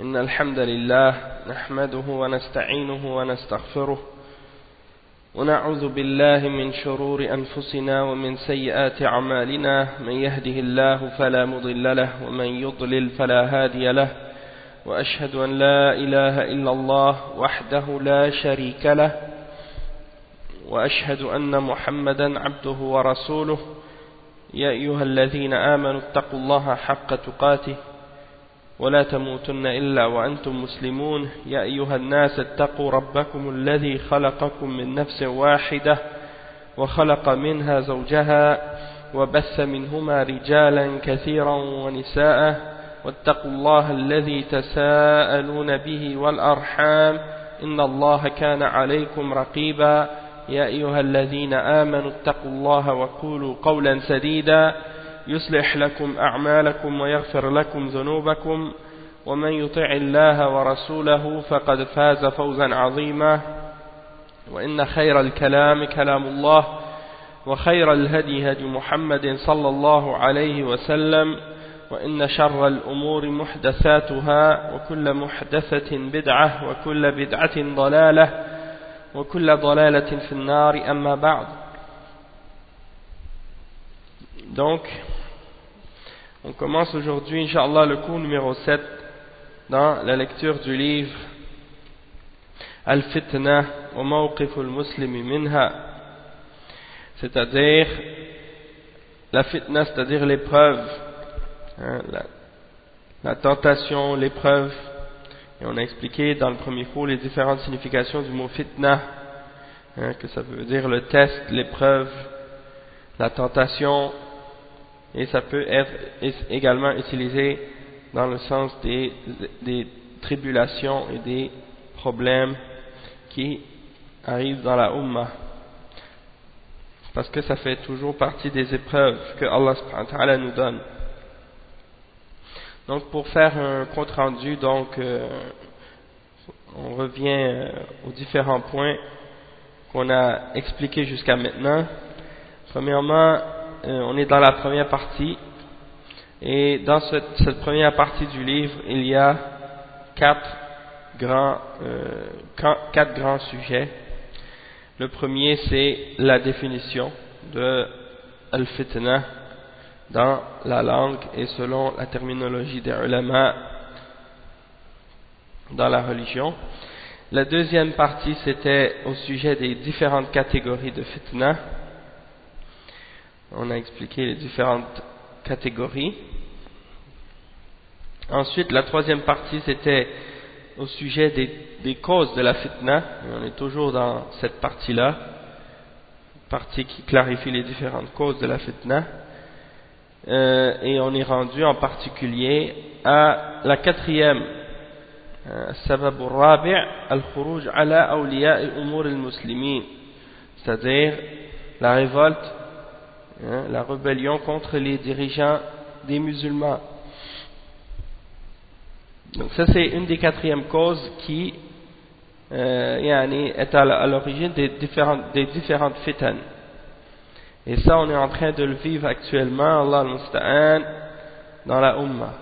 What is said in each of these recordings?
إن الحمد لله نحمده ونستعينه ونستغفره ونعوذ بالله من شرور أنفسنا ومن سيئات أعمالنا من يهده الله فلا مضل له ومن يضلل فلا هادي له وأشهد أن لا إله إلا الله وحده لا شريك له وأشهد أن محمدا عبده ورسوله يا أيها الذين آمنوا اتقوا الله حق تقاته ولا تموتن إلا وأنتم مسلمون يا أيها الناس اتقوا ربكم الذي خلقكم من نفس واحدة وخلق منها زوجها وبث منهما رجالا كثيرا ونساء واتقوا الله الذي تساءلون به والأرحام إن الله كان عليكم رقيبا يا أيها الذين آمنوا اتقوا الله وقولوا قولا سديدا يصلح لكم أعمالكم ويغفر لكم ذنوبكم ومن يطع الله ورسوله فقد فاز فوزا عظيما وإن خير الكلام كلام الله وخير الهدي هدي محمد صلى الله عليه وسلم وإن شر الأمور محدثاتها وكل محدثة بدعة وكل بدعة ضلالة وكل ضلالة في النار أما بعد. Donc, on commence aujourd'hui, Inch'Allah, le cours numéro 7 dans la lecture du livre Al-Fitna wa Mawqif al-Muslimi minha, c'est-à-dire la fitna, c'est-à-dire l'épreuve, la tentation, l'épreuve. Et on a expliqué dans le premier cours les différentes significations du mot fitna, que ça veut dire le test, l'épreuve, la tentation. Et ça peut être également utilisé dans le sens des tribulations et des problèmes qui arrivent dans la Ummah. Parce que ça fait toujours partie des épreuves que Allah subhanahu wa ta'ala nous donne. Donc pour faire un compte rendu, on revient aux différents points qu'on a expliqués jusqu'à maintenant. Premièrement, on est dans la première partie, et dans cette première partie du livre, il y a quatre grands sujets. Le premier, c'est la définition de al-fitna dans la langue et selon la terminologie des ulama dans la religion. La deuxième partie, c'était au sujet des différentes catégories de fitna. On a expliqué les différentes catégories. Ensuite, la troisième partie, c'était au sujet des causes de la fitna. Et on est toujours dans cette partie-là, partie qui clarifie les différentes causes de la fitna. Et on est rendu en particulier à la quatrième, Sabab al-Rabi' al-Khuruj ala awliya al-umur al-muslimin, c'est-à-dire la révolte, la rébellion contre les dirigeants des musulmans. Donc ça, c'est une des quatrièmes causes qui est à l'origine des différentes fitan. Et ça, on est en train de le vivre actuellement, Allah al-Musta'an, dans la Ummah,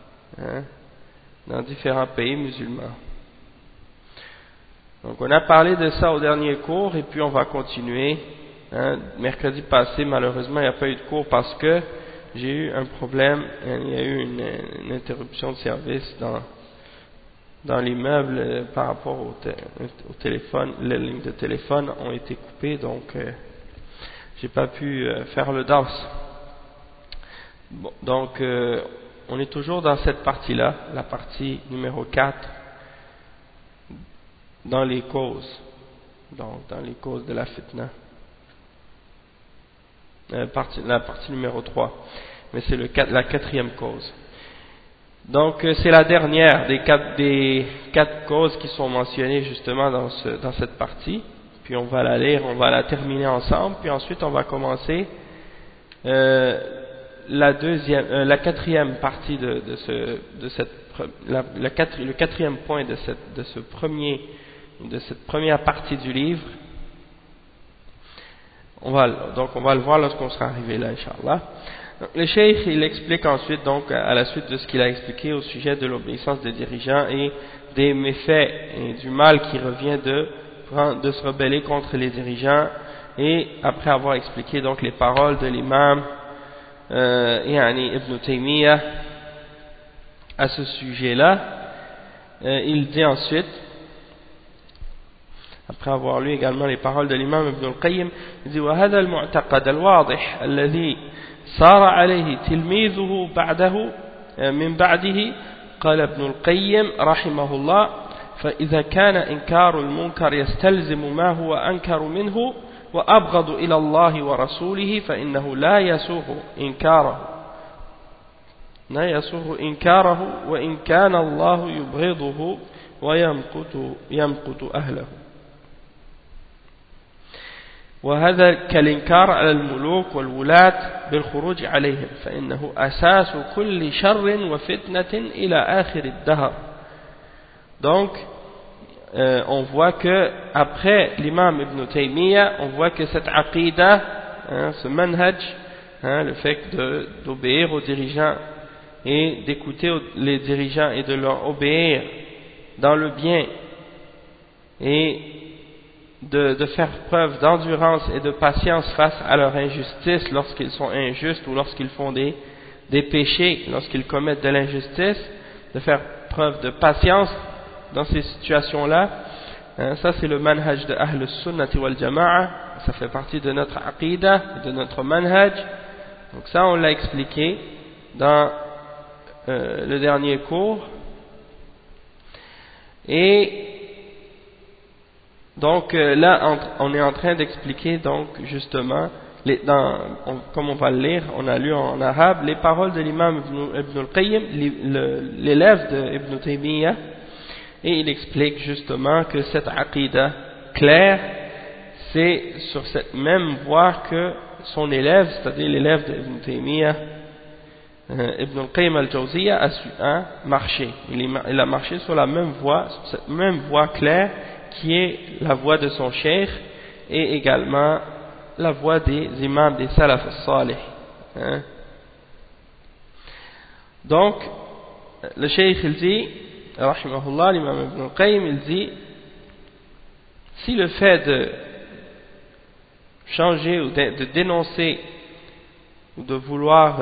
dans différents pays musulmans. Donc on a parlé de ça au dernier cours, et puis on va continuer. Mercredi passé, malheureusement, il n'y a pas eu de cours parce que j'ai eu un problème. Il y a eu une interruption de service dans l'immeuble par rapport au téléphone. Les lignes de téléphone ont été coupées, donc j'ai pas pu faire le dars. Bon, donc on est toujours dans cette partie-là, la partie numéro 4, dans les causes, donc dans les causes de la fitna. La partie numéro 3, mais c'est la quatrième cause. Donc c'est la dernière des quatre causes qui sont mentionnées justement dans cette partie. Puis on va la lire, on va la terminer ensemble, puis ensuite on va commencer la quatrième partie le quatrième point de cette première partie du livre. On va le voir lorsqu'on sera arrivé là, Inch'Allah. Le cheikh, il explique ensuite, donc, à la suite de ce qu'il a expliqué au sujet de l'obéissance des dirigeants et des méfaits et du mal qui revient de se rebeller contre les dirigeants, et après avoir expliqué donc les paroles de l'imam Ibn Taymiyyah à ce sujet-là, il dit ensuite, après avoir lu également les paroles de l'imam Ibn al-Qayyim, il dit وهذا المعتقد الواضح الذي صار عليه تلميذه بعده من بعده قال ابن القيم رحمه الله فإذا كان إنكار المنكر يستلزم ما هو أنكر منه وأبغض إلى الله ورسوله فإنه لا يسوغ إنكاره وإن كان الله يبغضه ويمقت أهله. وهذا كالإنكار على الملوك والولاة بالخروج عليهم فإنه أساس كل شر وفتنة إلى آخر الدهر. Donc on voit que après l'imam Ibn Taymiyyah, on voit que cette aqidah, ce manhaj, le fait d'obéir aux dirigeants et d'écouter les dirigeants et de leur obéir dans le bien et de faire preuve d'endurance et de patience face à leur injustice lorsqu'ils sont injustes ou lorsqu'ils font des péchés, lorsqu'ils commettent de l'injustice, de faire preuve de patience dans ces situations-là, ça c'est le manhaj de Ahl al-Sunnati wal Jama'a, ça fait partie de notre aqidah, de notre manhaj. Donc ça on l'a expliqué dans le dernier cours. Et donc là on est en train d'expliquer donc justement, comme on va le lire, on a lu en arabe les paroles de l'imam Ibn al-Qayyim, l'élève de Ibn Taymiyyah, et il explique justement que cette aqidah claire, c'est sur cette même voie que son élève, c'est-à-dire l'élève de Ibn Taymiyyah, Ibn al-Qayyim al-Jawziyya, a marché. Il a marché sur la même voie, sur cette même voie claire qui est la voie de son cheikh et également la voie des imams des salaf as-salih. Donc le cheikh il dit rahimahullah, l'imam Ibn al-Qayyim il dit, si le fait de changer ou de dénoncer ou de vouloir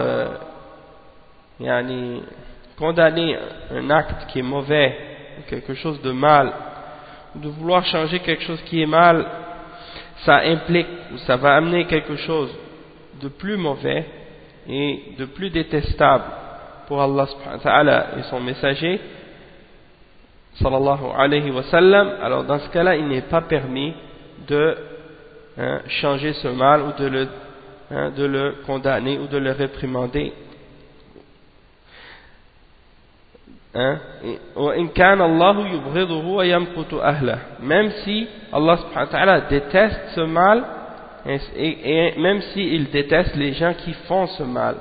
condamner un acte qui est mauvais, quelque chose de mal, ou de vouloir changer quelque chose qui est mal, ça implique ou ça va amener quelque chose de plus mauvais et de plus détestable pour Allah subhanahu wa ta'ala et son messager sallallahu alayhi wa sallam, alors dans ce cas-là il n'est pas permis de changer ce mal ou de le condamner ou de le réprimander. Même si Allah subhanahu wa ta'ala déteste ce mal et même s'il déteste les gens qui font ce mal.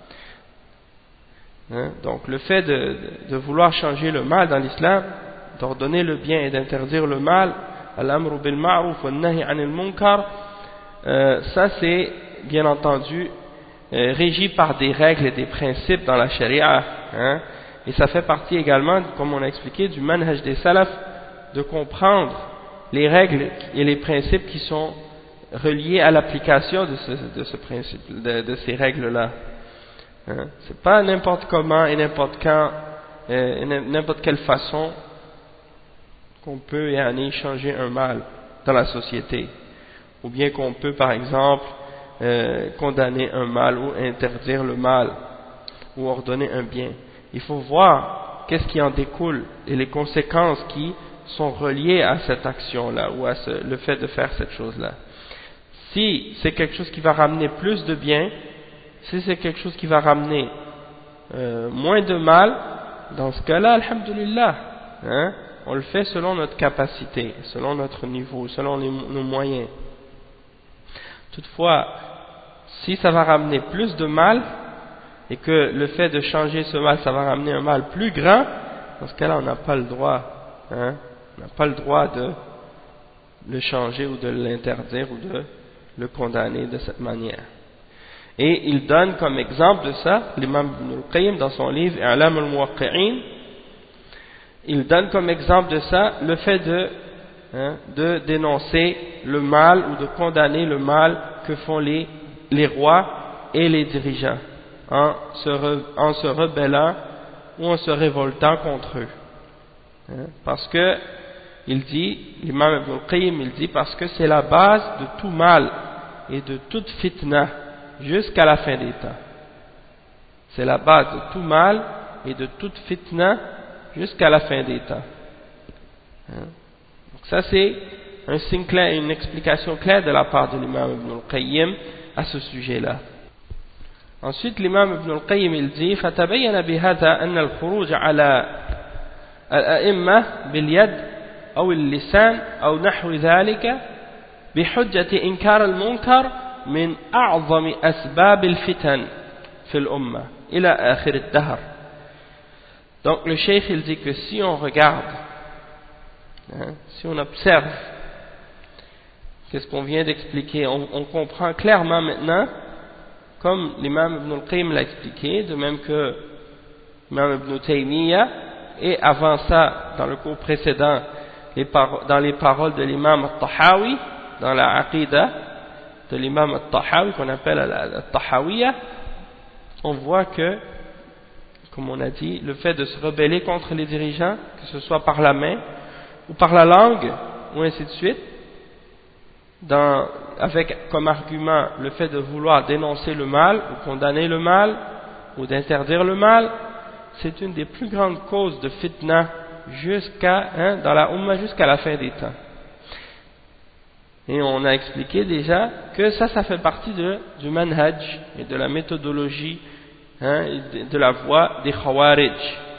Donc le fait de vouloir changer le mal dans l'islam, d'ordonner le bien et d'interdire le mal, al-amru bil ma'ruf wa nahy 'anil munkar, ça c'est bien entendu régi par des règles et des principes dans la charia, et ça fait partie également, comme on a expliqué, du manhaj des salaf, de comprendre les règles et les principes qui sont reliés à l'application de ce principe, de ces règles-là. C'est pas n'importe comment et n'importe quand, n'importe quelle façon qu'on peut changer un mal dans la société, ou bien qu'on peut par exemple condamner un mal ou interdire le mal ou ordonner un bien. Il faut voir qu'est-ce qui en découle et les conséquences qui sont reliées à cette action-là ou à le fait de faire cette chose-là. Si c'est quelque chose qui va ramener plus de bien, si c'est quelque chose qui va ramener moins de mal, dans ce cas-là, alhamdulillah, on le fait selon notre capacité, selon notre niveau, selon nos moyens. Toutefois, si ça va ramener plus de mal, et que le fait de changer ce mal, ça va ramener un mal plus grand, dans ce cas-là, on n'a pas le droit, on n'a pas le droit de le changer ou de l'interdire ou de le condamner de cette manière. Et il donne comme exemple de ça, l'imam Ibn al-Qayyim dans son livre I'lam al-Muwaqqi'in, il donne comme exemple de ça le fait de dénoncer le mal ou de condamner le mal que font les rois et les dirigeants en se rebellant ou en se révoltant contre eux. Parce que il dit, l'imam Ibn al-Qayyim il dit, parce que c'est la base de tout mal et de toute fitna jusqu'à la fin des temps. C'est la base de tout mal et de toute fitna jusqu'à la fin des temps. Donc ça c'est un signe clair, une explication claire de la part de l'imam Ibn al-Qayyim à ce sujet-là. Ensuite l'imam Ibn al-Qayyim il dit فَتَبَيَّنَ بِهَذَا أَنَّ الْخُرُوجَ عَلَى الأئمة باليد أو اللسان أو نحو ذلك بحجة إنكار المنكر من أعظم أسباب الفتن في الأمة إلى آخر الدهر. Donc le cheikh il dit que si on regarde, si on observe qu'est-ce qu'on vient d'expliquer, on comprend clairement maintenant, comme l'imam Ibn al-Qayyim l'a expliqué, de même que l'imam Ibn Taymiyyah, et avant ça, dans le cours précédent, dans les paroles de l'imam al-Tahawi, dans la Aqidah de l'imam al-Tahawi, qu'on appelle al-Tahawiyya, on voit que, comme on a dit, le fait de se rebeller contre les dirigeants, que ce soit par la main ou par la langue, ou ainsi de suite, avec comme argument le fait de vouloir dénoncer le mal, ou condamner le mal, ou d'interdire le mal, c'est une des plus grandes causes de fitna dans la Ummah jusqu'à la fin des temps. Et on a expliqué déjà que ça fait partie du manhaj et de la méthodologie et de la voie des Khawarij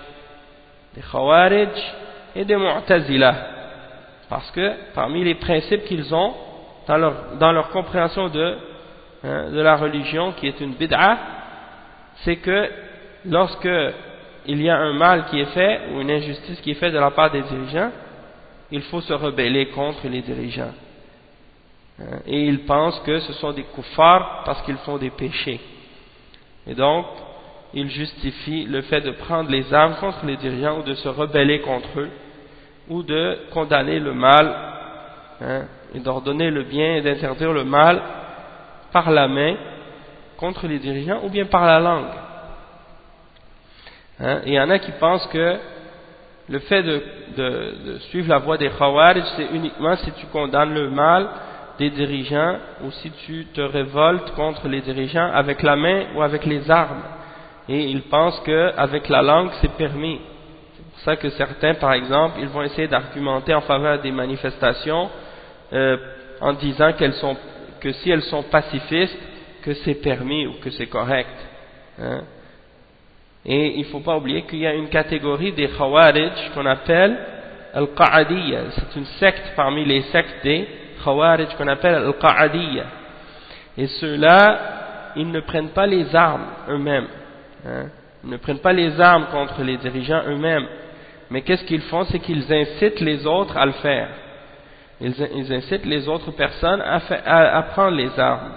et des Mu'tazila, parce que parmi les principes qu'ils ont dans leur compréhension de la religion qui est une bid'a, c'est que lorsque il y a un mal qui est fait ou une injustice qui est faite de la part des dirigeants, il faut se rebeller contre les dirigeants. Et ils pensent que ce sont des kuffars parce qu'ils font des péchés. Et donc, ils justifient le fait de prendre les armes contre les dirigeants ou de se rebeller contre eux, ou de condamner le mal, et d'ordonner le bien et d'interdire le mal par la main contre les dirigeants ou bien par la langue. Et il y en a qui pensent que le fait de suivre la voie des Khawarij, c'est uniquement si tu condamnes le mal des dirigeants ou si tu te révoltes contre les dirigeants avec la main ou avec les armes. Et ils pensent qu'avec la langue c'est permis. C'est pour ça que certains, par exemple, ils vont essayer d'argumenter en faveur des manifestations en disant que si elles sont pacifistes, que c'est permis ou que c'est correct. Et il ne faut pas oublier qu'il y a une catégorie des Khawarij qu'on appelle Al-Qa'adiyya. C'est une secte parmi les sectes des Khawarij qu'on appelle Al-Qa'adiyya. Et ceux-là, ils ne prennent pas les armes eux-mêmes. Ils ne prennent pas les armes contre les dirigeants eux-mêmes. Mais qu'est-ce qu'ils font? C'est qu'ils incitent les autres à le faire. Ils incitent les autres personnes à prendre les armes.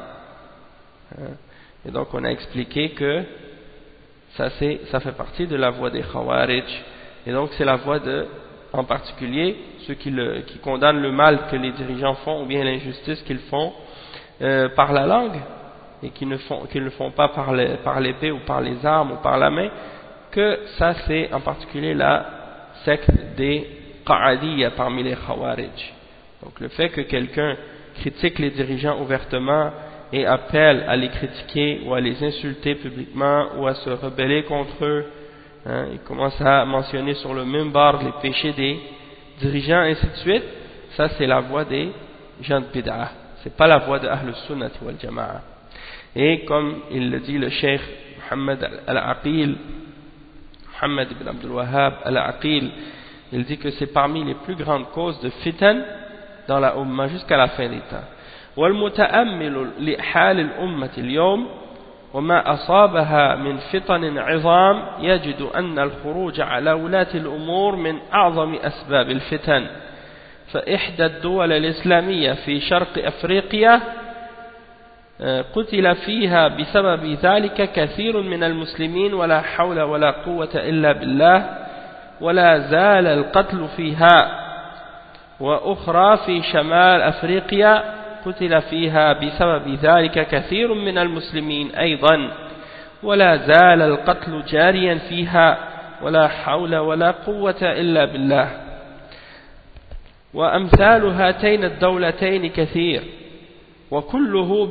Et donc on a expliqué que ça fait partie de la voie des Khawarij. Et donc c'est la voie en particulier, ceux qui condamnent le mal que les dirigeants font ou bien l'injustice qu'ils font par la langue et qu'ils ne font pas par l'épée ou par les armes ou par la main, que ça c'est en particulier la secte des Qa'adiyya parmi les Khawarij. Donc le fait que quelqu'un critique les dirigeants ouvertement et appelle à les critiquer ou à les insulter publiquement ou à se rebeller contre eux, il commence à mentionner sur le minbar les péchés des dirigeants, ainsi de suite, ça c'est la voie des gens de bid'ah, c'est pas la voie de Ahlus Sunnah wal Jama'a. Et comme il le dit le cheikh Muhammad al-Aqil, Muhammad ibn Abdul Wahhab al-Aqil, il dit que c'est parmi les plus grandes causes de fitan dans la Ummah jusqu'à la fin des temps. والمتأمل لحال الأمة اليوم وما أصابها من فتن عظام يجد أن الخروج على ولاة الأمور من أعظم أسباب الفتن. فإحدى الدول الإسلامية في شرق أفريقيا قتل فيها بسبب ذلك كثير من المسلمين ولا حول ولا قوة إلا بالله ولا زال القتل فيها وأخرى في شمال أفريقيا قتل فيها بسبب ذلك كثير من المسلمين أيضا ولا زال القتل جاريا فيها ولا حول ولا قوة إلا بالله وأمثال هاتين الدولتين كثير وكله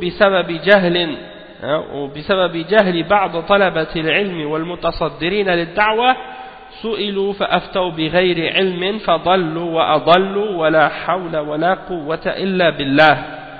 بسبب جهل بعض طلبة العلم والمتصدرين للدعوة سئلوا فأفتوا بغير علم فضلوا وأضلوا ولا حول ولا قوة إلا بالله.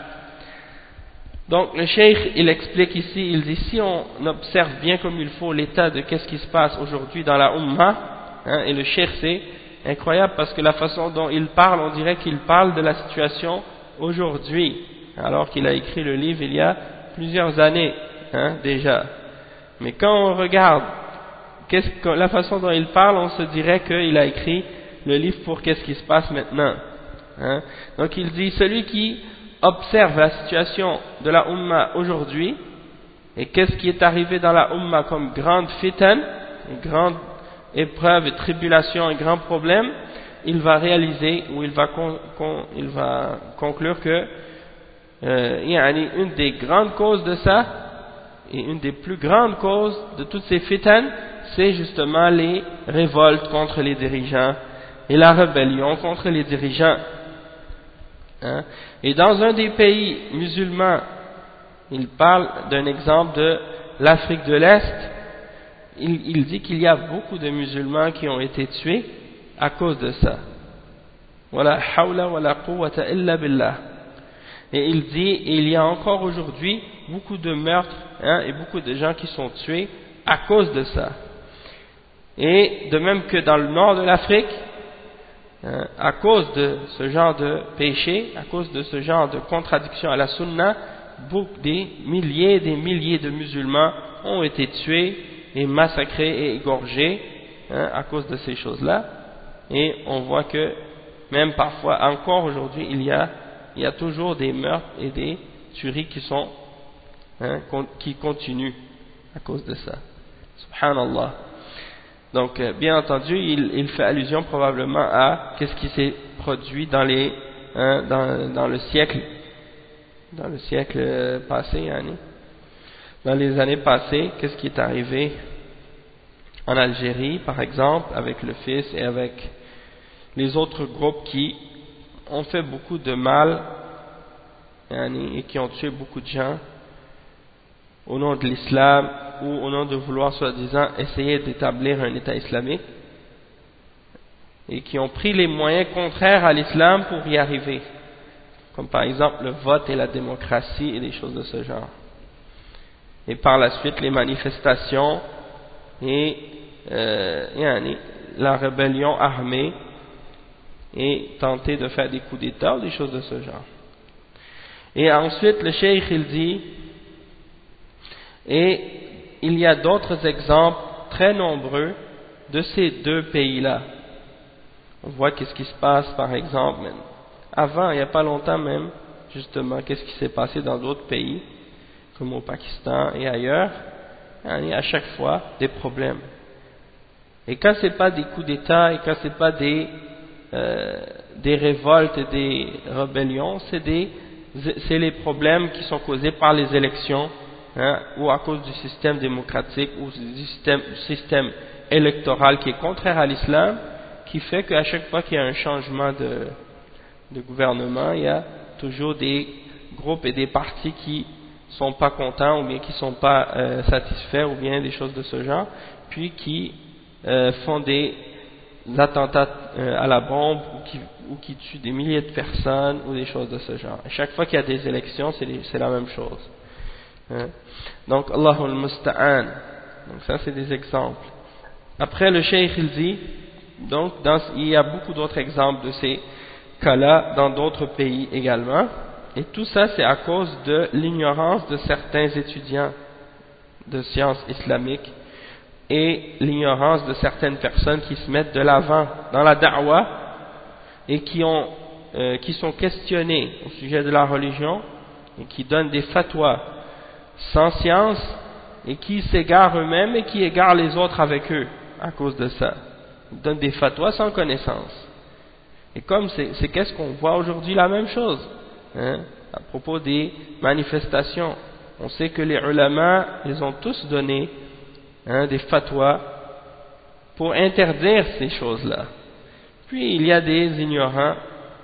Donc le cheikh il explique ici, il dit si on observe bien comme il faut l'état de qu'est-ce qui se passe aujourd'hui dans la Ummah, et le cheikh c'est incroyable parce que la façon dont il parle, on dirait qu'il parle de la situation aujourd'hui, alors qu'il a écrit le livre il y a plusieurs années déjà. Mais quand on regarde la façon dont il parle, on se dirait qu'il a écrit le livre pour qu'est-ce qui se passe maintenant. Donc il dit, celui qui observe la situation de la Ummah aujourd'hui, et qu'est-ce qui est arrivé dans la Ummah comme grande fitan, une grande épreuve et tribulation, un grand problème, il va réaliser, ou il va conclure que une des grandes causes de ça, et une des plus grandes causes de toutes ces fitanes, c'est justement les révoltes contre les dirigeants et la rébellion contre les dirigeants. Et dans un des pays musulmans, il parle d'un exemple de l'Afrique de l'Est, il dit qu'il y a beaucoup de musulmans qui ont été tués à cause de ça. Wala hawla wala quwwata illa billah. Et il dit, il y a encore aujourd'hui beaucoup de meurtres et beaucoup de gens qui sont tués à cause de ça. Et de même que dans le nord de l'Afrique, à cause de ce genre de péché, à cause de ce genre de contradiction à la sunna, des milliers de musulmans ont été tués et massacrés et égorgés à cause de ces choses-là. Et on voit que même parfois, encore aujourd'hui, il y a toujours des meurtres et des tueries qui continuent à cause de ça. Subhanallah. Donc, bien entendu, il fait allusion probablement à qu'est-ce qui s'est produit dans le siècle passé, dans les années passées, qu'est-ce qui est arrivé en Algérie, par exemple, avec le fils et avec les autres groupes qui ont fait beaucoup de mal et qui ont tué beaucoup de gens au nom de l'islam ou au nom de vouloir soi-disant essayer d'établir un État islamique et qui ont pris les moyens contraires à l'islam pour y arriver, comme par exemple le vote et la démocratie et des choses de ce genre. Et par la suite les manifestations et la rébellion armée et tenter de faire des coups d'État ou des choses de ce genre. Et ensuite le cheikh il dit, et il y a d'autres exemples très nombreux de ces deux pays-là. On voit qu'est-ce qui se passe par exemple avant, il n'y a pas longtemps même, justement, qu'est-ce qui s'est passé dans d'autres pays, comme au Pakistan et ailleurs. Il y a à chaque fois des problèmes. Et quand ce n'est pas des coups d'État et quand ce n'est pas des révoltes et des rébellions, c'est les problèmes qui sont causés par les élections, ou à cause du système démocratique ou du système électoral qui est contraire à l'islam, qui fait qu'à chaque fois qu'il y a un changement de gouvernement, il y a toujours des groupes et des partis qui sont pas contents ou bien qui sont pas satisfaits ou bien des choses de ce genre, puis qui font des attentats à la bombe ou qui tuent des milliers de personnes ou des choses de ce genre. Et chaque fois qu'il y a des élections, c'est la même chose. Donc Allahul Musta'an. Donc ça c'est des exemples. Après le cheikh il dit, donc il y a beaucoup d'autres exemples de ces cas-là dans d'autres pays également, et tout ça c'est à cause de l'ignorance de certains étudiants de sciences islamiques et l'ignorance de certaines personnes qui se mettent de l'avant dans la da'wah et qui sont questionnées au sujet de la religion et qui donnent des fatwas sans science et qui s'égarent eux-mêmes et qui égarent les autres avec eux à cause de ça. Ils donnent des fatwas sans connaissance. Et comme c'est qu'est-ce qu'on voit aujourd'hui, la même chose, hein, à propos des manifestations. On sait que les ulama, ils ont tous donné, hein, des fatwas pour interdire ces choses-là. Puis il y a des ignorants,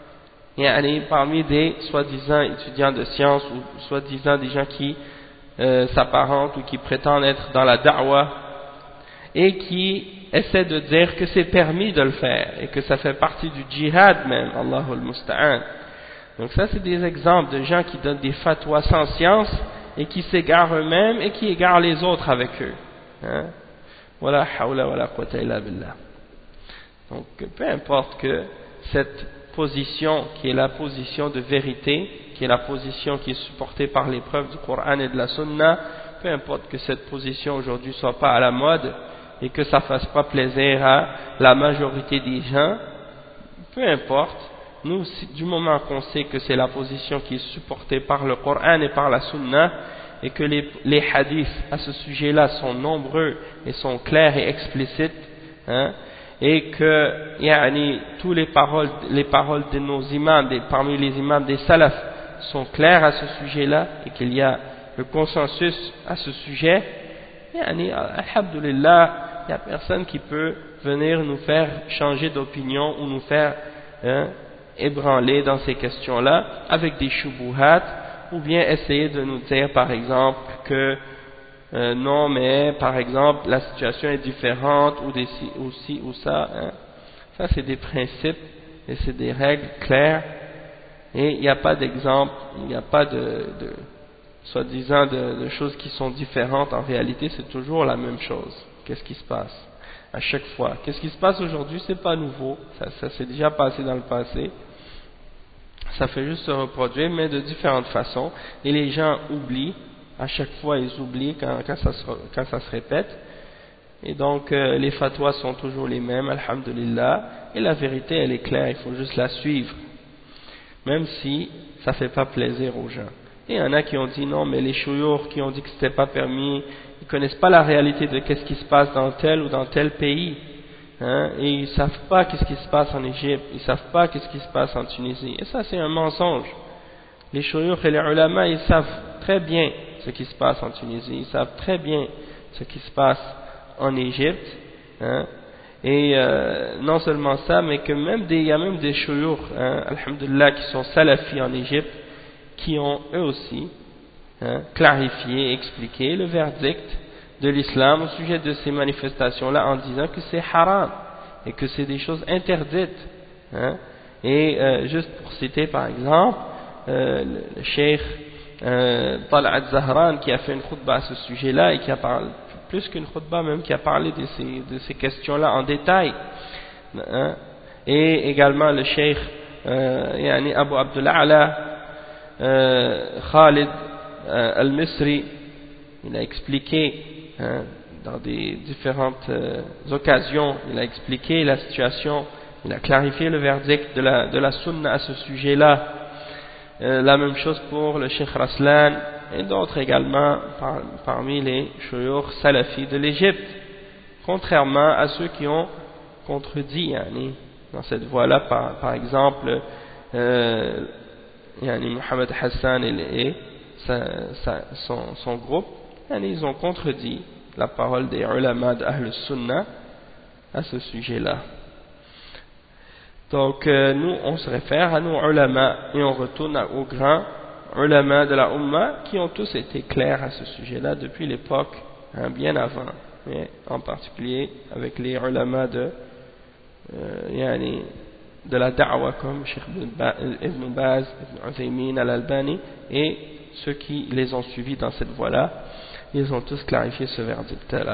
parmi des soi-disant étudiants de sciences ou soi-disant des gens qui s'apparentent ou qui prétendent être dans la da'wah et qui essaient de dire que c'est permis de le faire et que ça fait partie du djihad même, Allahul Musta'an. Donc ça c'est des exemples de gens qui donnent des fatwas sans science et qui s'égarent eux-mêmes et qui égarent les autres avec eux. Hein? Wala hawla wala quwwata illa billah. Donc peu importe que cette position qui est la position de vérité, qui est la position qui est supportée par les preuves du Coran et de la Sunna, peu importe que cette position aujourd'hui soit pas à la mode et que ça fasse pas plaisir à la majorité des gens, peu importe, nous, du moment qu'on sait que c'est la position qui est supportée par le Coran et par la Sunna, et que les hadiths à ce sujet-là sont nombreux et sont clairs et explicites, hein, et que tous les paroles de nos imams, parmi les imams des salafs, sont claires à ce sujet-là, et qu'il y a le consensus à ce sujet, alhamdulillah, il n'y a personne qui peut venir nous faire changer d'opinion ou nous faire ébranler dans ces questions-là avec des shubuhat, ou bien essayer de nous dire par exemple que non mais par exemple la situation est différente ou ci ou ça, hein. Ça c'est des principes et c'est des règles claires et il n'y a pas d'exemple, il n'y a pas de soi-disant de choses qui sont différentes. En réalité c'est toujours la même chose. Qu'est-ce qui se passe à chaque fois? Qu'est-ce qui se passe aujourd'hui? C'est pas nouveau, ça s'est déjà passé dans le passé. Ça fait juste se reproduire, mais de différentes façons. Et les gens oublient, à chaque fois ils oublient quand ça se répète. Et donc les fatwas sont toujours les mêmes, alhamdulillah. Et la vérité elle est claire, il faut juste la suivre. Même si ça fait pas plaisir aux gens. Et il y en a qui ont dit non, mais les chouyours qui ont dit que c'était pas permis, ils connaissent pas la réalité de qu'est-ce qui se passe dans tel ou dans tel pays. Hein, et ils ne savent pas qu'est-ce qui se passe en Égypte, ils ne savent pas qu'est-ce qui se passe en Tunisie. Et ça c'est un mensonge. Les shuyukh et les ulama, ils savent très bien ce qui se passe en Tunisie, ils savent très bien ce qui se passe en Égypte. Hein, et non seulement ça, mais que il y a même des shuyukh, hein, alhamdulillah, qui sont salafis en Égypte, qui ont eux aussi clarifié et expliqué le verdict de l'islam au sujet de ces manifestations-là en disant que c'est haram et que c'est des choses interdites. Hein. Et juste pour citer par exemple, le cheikh Tal'at Zahran qui a fait une khutbah à ce sujet-là et qui a parlé, plus qu'une khutbah même, qui a parlé de ces questions-là en détail. Hein. Et également le cheikh Abu Abdullah Khalid al-Misri, il a expliqué dans des différentes occasions, il a expliqué la situation, il a clarifié le verdict de la sunna à ce sujet-là. La même chose pour le Cheikh Raslan et d'autres également parmi les shuyukh salafis de l'Égypte, contrairement à ceux qui ont contredit dans cette voie-là, par exemple Mohamed Hassan et son groupe, ils ont contredit la parole des ulama d'Ahl Sunnah à ce sujet-là. Donc nous on se réfère à nos ulama et on retourne aux grands ulama de la Ummah qui ont tous été clairs à ce sujet-là depuis l'époque, bien avant, mais en particulier avec les ulama de la da'wa comme Cheikh Ibn Baz, Ibn Uthaymin, Al-Albani et ceux qui les ont suivis dans cette voie-là. Ils ont tous clarifié ce verdict-là.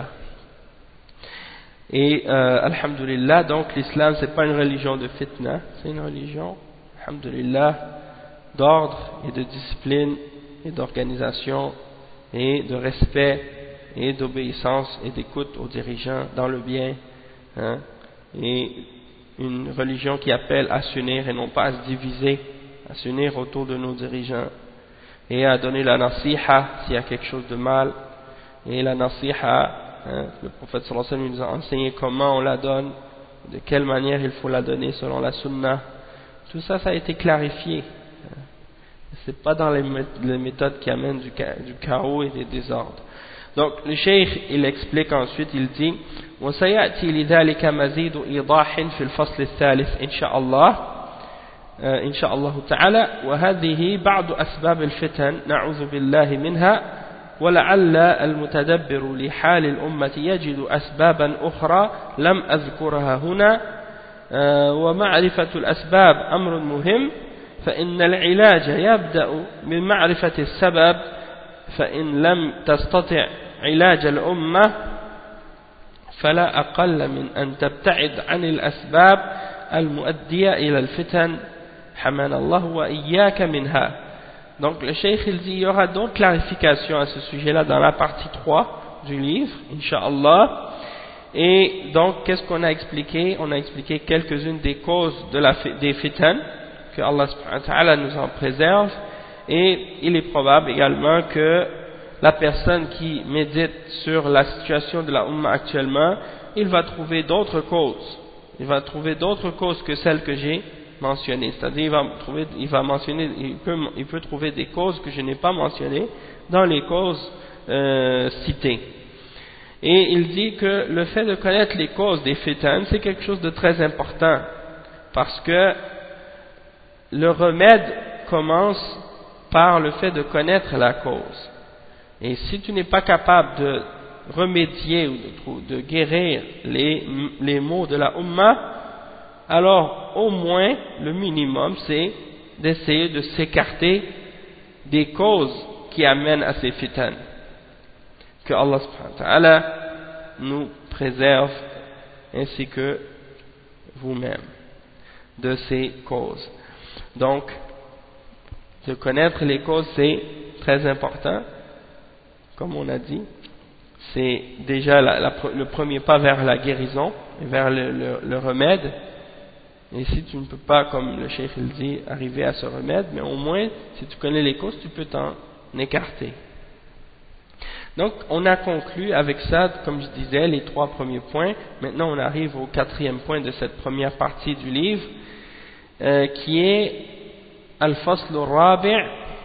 Et alhamdulillah, donc l'islam c'est pas une religion de fitna, c'est une religion, alhamdulillah, d'ordre et de discipline et d'organisation et de respect et d'obéissance et d'écoute aux dirigeants dans le bien, hein, et une religion qui appelle à s'unir et non pas à se diviser, à s'unir autour de nos dirigeants. et à donner la nasiha s'il y a quelque chose de mal. Et la nasiha, le prophète sallallahu alayhi wa sallam nous a enseigné comment on la donne, de quelle manière il faut la donner selon la sunna. Tout ça, ça a été clarifié. C'est pas dans les méthodes qui amènent du chaos et des désordres. Donc le cheikh il explique ensuite, il dit وسيأتي لذلك مزيد إيضاح في الفصل الثالث إن شاء الله إن شاء الله تعالى وهذه بعض أسباب الفتن نعوذ بالله منها ولعل المتدبر لحال الأمة يجد أسبابا أخرى لم أذكرها هنا ومعرفة الأسباب أمر مهم فإن العلاج يبدأ من معرفة السبب فإن لم تستطع علاج الأمة فلا أقل من أن تبتعد عن الأسباب المؤدية إلى الفتن حمانا الله وإياك منها. Donc le cheikh il dit il y aura donc clarification à ce sujet-là dans la partie 3 du livre, Inch'Allah. Et donc qu'est-ce qu'on a expliqué? On a expliqué quelques-unes des causes des fitan, que Allah subhanahu wa ta'ala nous en préserve. Et il est probable également que la personne qui médite sur la situation de la Ummah actuellement, il va trouver d'autres causes. Il va trouver d'autres causes que celles que j'ai mentionnées. C'est-à-dire, il peut trouver des causes que je n'ai pas mentionnées dans les causes citées. Et il dit que le fait de connaître les causes des fitan, c'est quelque chose de très important. Parce que le remède commence par le fait de connaître la cause. Et si tu n'es pas capable de remédier ou de guérir les maux de la Ummah, alors au moins le minimum c'est d'essayer de s'écarter des causes qui amènent à ces fitan. Que Allah subhanahu wa ta'ala nous préserve ainsi que vous-même de ces causes. Donc de connaître les causes c'est très important, comme on a dit. C'est déjà le premier pas vers la guérison, vers le remède. Et si tu ne peux pas, comme le cheikh il dit, arriver à ce remède, mais au moins, si tu connais les causes, tu peux t'en écarter. Donc, on a conclu avec ça, comme je disais, les 3 premiers points. Maintenant, on arrive au 4e point de cette première partie du livre, qui est Al-Fasl al-Rabi'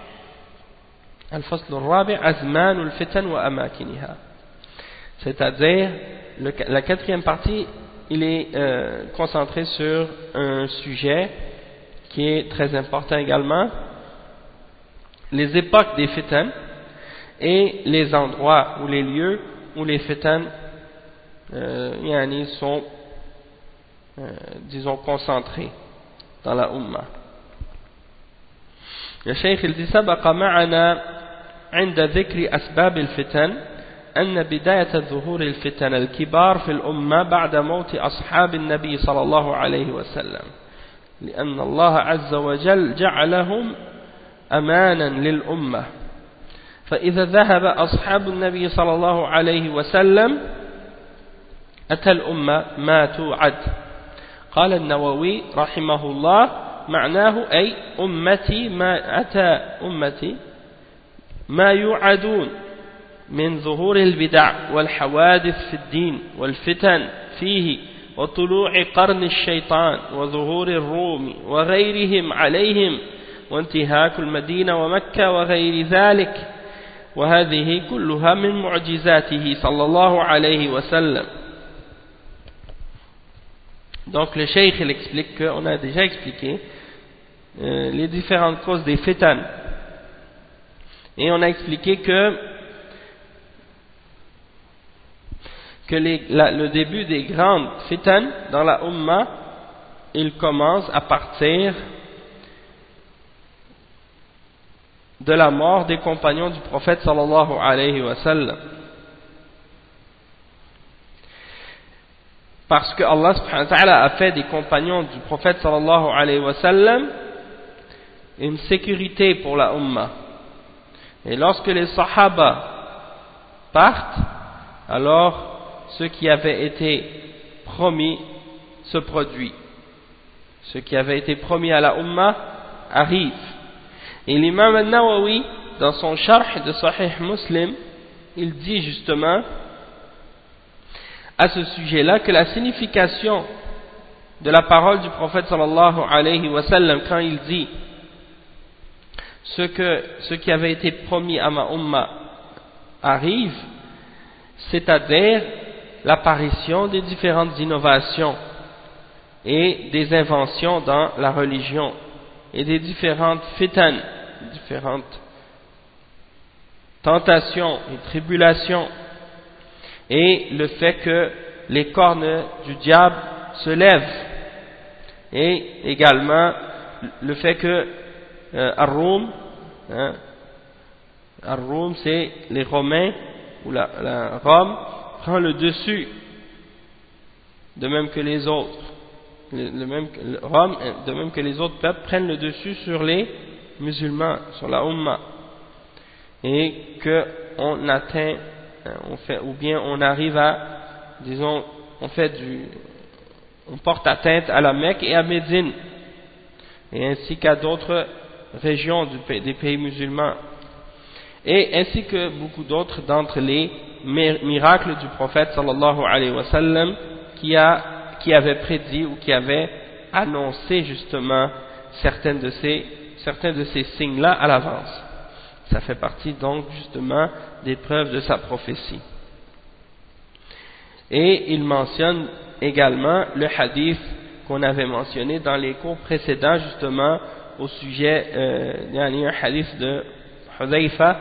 Azman al-Fitan wa Amakiniha. C'est-à-dire, la 4e partie, il est concentré sur un sujet qui est très important également, les époques des fitan et les endroits ou les lieux où les fitan sont disons concentrés dans la Ummah. Le Cheikh il dit سبق معنا عند ذكر أسباب الفتن أن بداية ظهور الفتن الكبار في الأمة بعد موت أصحاب النبي صلى الله عليه وسلم لأن الله عز وجل جعلهم أمانا للأمة فإذا ذهب أصحاب النبي صلى الله عليه وسلم أتى الأمة ما توعد. قال النووي رحمه الله معناه أي أمتي ما أتى أمتي ما يوعدون من ظهور البدع والحوادث في الدين والفتن فيه وطلوع قرن الشيطان وظهور الروم وغيرهم عليهم وانتهاك المدينة ومكة وغير ذلك وهذه كلها من معجزاته صلى الله عليه وسلم. Donc le cheikh il explique qu'on a déjà expliqué les différentes causes des fitan et on a expliqué que le début des grandes fitan dans la Ummah il commence à partir de la mort des compagnons du prophète sallallahu alayhi wa sallam. Parce que Allah subhanahu wa ta'ala a fait des compagnons du prophète sallallahu alayhi wa sallam une sécurité pour la Ummah. Et lorsque les Sahaba partent, alors ce qui avait été promis se produit. Ce qui avait été promis à la Ummah arrive. Et l'imam al-Nawawi, dans son Sharh de Sahih Muslim, il dit justement à ce sujet-là que la signification de la parole du prophète sallallahu alayhi wa sallam quand il dit ce qui avait été promis à ma umma arrive, c'est-à-dire l'apparition des différentes innovations et des inventions dans la religion et des différentes fitan, différentes tentations et tribulations, et le fait que les cornes du diable se lèvent, et également le fait que Ar-Rum, Ar-Rum c'est les Romains, ou la Rome prend le dessus, de même que les autres, Rome, de même que les autres peuples prennent le dessus sur les musulmans, sur la Ummah, et que on atteint, on fait, ou bien on arrive à, disons, on porte atteinte à la Mecque et à Médine, et ainsi qu'à d'autres régions des pays musulmans, et ainsi que beaucoup d'autres d'entre les miracles du prophète sallallahu alayhi wa sallam qui avait prédit ou qui avait annoncé justement certains de ces signes-là à l'avance. Ça fait partie donc justement des preuves de sa prophétie. Et il mentionne également le hadith qu'on avait mentionné dans les cours précédents justement au sujet, il y a un hadith de Hudhayfa,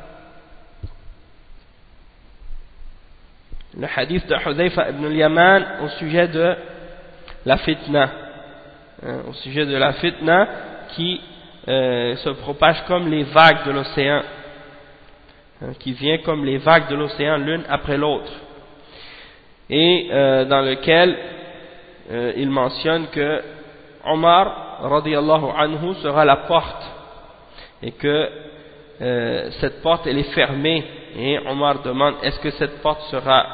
le hadith de Hudhayfa ibn al-Yaman au sujet de la fitna, au sujet de la fitna qui se propage comme les vagues de l'océan, qui vient comme les vagues de l'océan l'une après l'autre, et dans lequel il mentionne que Omar radiyallahu anhu sera la porte, et que cette porte elle est fermée, et Omar demande est-ce que cette porte sera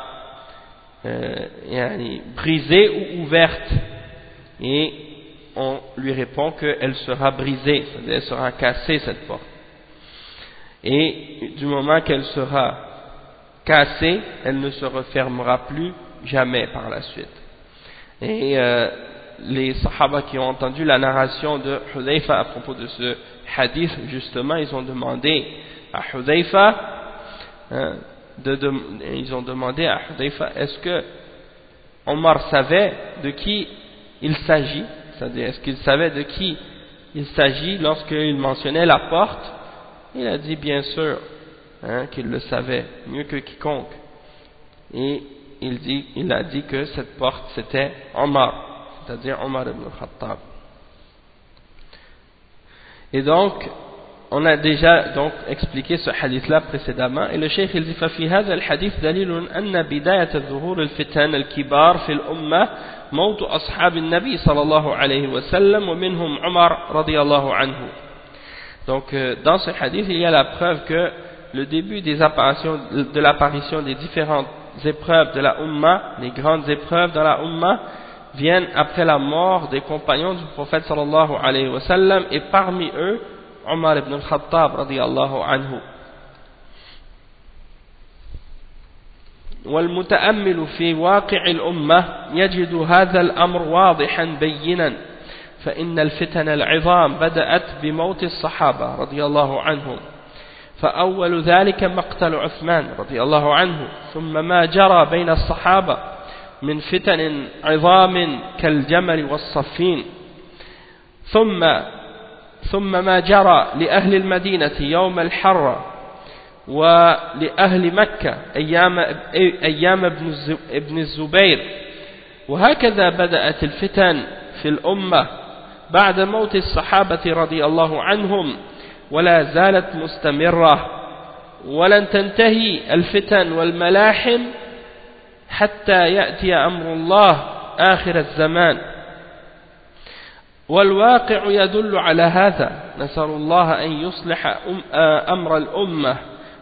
brisée ou ouverte, et on lui répond qu'elle sera brisée, c'est-à-dire elle sera cassée cette porte, et du moment qu'elle sera cassée elle ne se refermera plus jamais par la suite. Et les sahaba qui ont entendu la narration de Hudhayfa à propos de ce hadith justement, ils ont demandé à Hudhayfa ils ont demandé à Hudhayfa est-ce que Omar savait de qui il s'agit, c'est-à-dire est-ce qu'il savait de qui il s'agit lorsqu'il mentionnait la porte. Il a dit bien sûr qu'il le savait mieux que quiconque, et il a dit que cette porte c'était Omar, c'est-à-dire Omar ibn al-Khattab. Et donc on a déjà donc expliqué ce hadith-là précédemment, et le cheikh il dit ففي هذا الحديث دليل أن بداية ظهور الفتن الكبار في الأمة موت أصحاب النبي صلى الله عليه وسلم ومنهم عمر رضي الله عنه. Donc dans ce hadith il y a la preuve que le début de l'apparition des différentes épreuves de la Ummah, les grandes épreuves dans la Ummah, viennent après la mort des compagnons du prophète sallallahu alayhi wa sallam, et parmi eux Omar ibn al-Khattab radiyallahu anhu. والمتأمل في واقع الأمة يجد هذا الأمر واضحا بينا، فإن الفتن العظام بدأت بموت الصحابة رضي الله عنهم، فأول ذلك مقتل عثمان رضي الله عنه، ثم ما جرى بين الصحابة من فتن عظام كالجمل والصفين، ثم ما جرى لأهل المدينة يوم الحرة ولأهل مكة أيام ابن الزبير، وهكذا بدأت الفتن في الأمة بعد موت الصحابة رضي الله عنهم، ولا زالت مستمرة، ولن تنتهي الفتن والملاحم حتى يأتي أمر الله آخر الزمان، والواقع يدل على هذا. نسأل الله أن يصلح أمر الأمة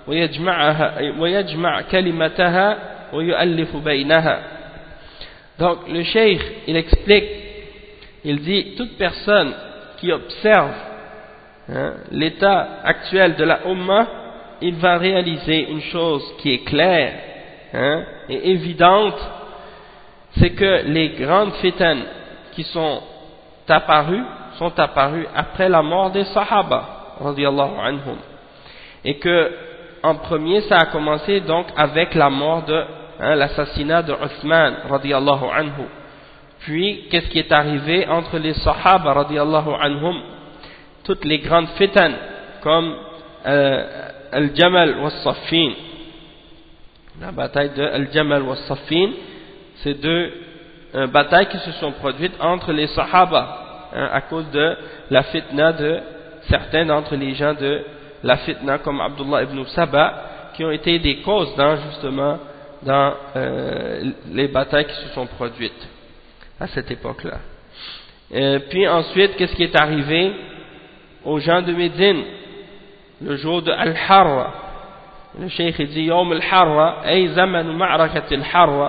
ويجمع كلمتها ويؤلف بينها. Donc le cheikh il explique, il dit toute personne qui observe l'état actuel de la Ummah, il va réaliser une chose qui est claire et évidente, c'est que les grandes fitans qui sont apparues après la mort des Sahaba, radiyallahu anhum. Et que, en premier, ça a commencé donc avec la mort l'assassinat de Uthman, radiyallahu anhu. Puis, qu'est-ce qui est arrivé entre les Sahaba, radiyallahu anhum? Toutes les grandes fitans, comme Al-Jamal wa Saffin. La bataille de Al-Jamal wa Saffin, c'est deux batailles qui se sont produites entre les Sahaba, à cause de la fitna de certains d'entre les gens de la fitna, comme Abdullah ibn Saba, qui ont été des causes justement dans les batailles qui se sont produites à cette époque-là. Puis ensuite, qu'est-ce qui est arrivé aux gens de Médine le jour de Al-Harra? Le cheikh dit Yawm Al-Harra ay zaman ma'rakat Al-Harra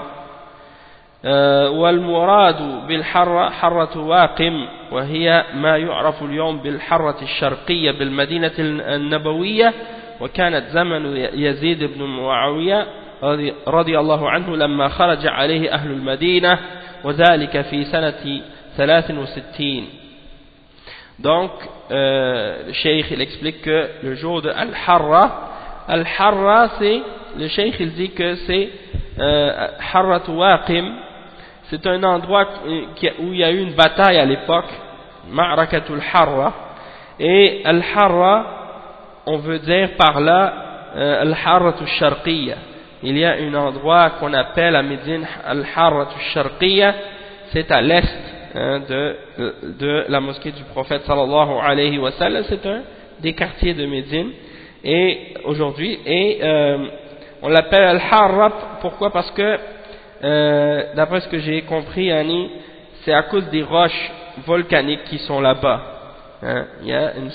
والمراد بالحرة حرة واقم وهي ما يعرف اليوم بالحرة الشرقية بالمدينة النبوية وكانت زمن يزيد بن معاوية رضي الله عنه لما خرج عليه أهل المدينة وذلك في سنة 63. Donc le cheikh il explique que le jour de Al-Harra c'est, le cheikh il dit que c'est Harrat Waqim, c'est un endroit où il y a eu une bataille à l'époque, Ma'rakatul Harra, et Al-Harra, on veut dire par là Al-Harratul Sharqiyya. Il y a un endroit qu'on appelle à Médine Al-Harratul Sharqiyya, c'est à l'est de la mosquée du prophète sallallahu alayhi wa sallam, c'est un des quartiers de Médine, et aujourd'hui, on l'appelle Al-Harra, pourquoi? Parce que d'après ce que j'ai compris, Annie, c'est à cause des roches volcaniques qui sont là-bas. Il y a une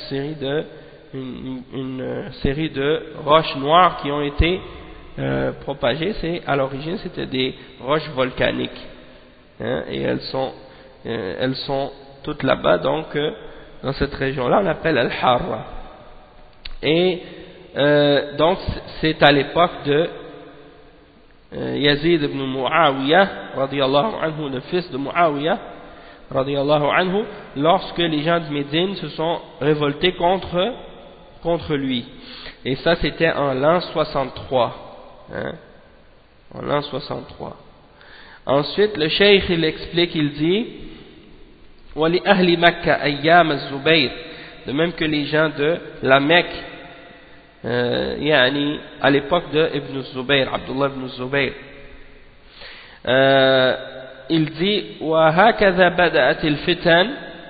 série de roches noires qui ont été propagées. À l'origine, c'était des roches volcaniques. Et elles sont toutes là-bas, donc dans cette région-là, on l'appelle Al-Harra. Et donc, c'est à l'époque de Yazid ibn Muawiyah, radiyallahu anhu, le fils de Muawiyah, radiyallahu anhu, lorsque les gens de Médine se sont révoltés contre lui. Et ça, c'était en l'an 63. En l'an 63. Ensuite, le cheikh, il explique, il dit, Wali ahli Makkah ayyam az-Zubayr, de même que les gens de la Mecque, يعني à l'époque de Ibn Zubayr, Abdullah ibn Zubayr, il dit وهكذا بدأت الفتن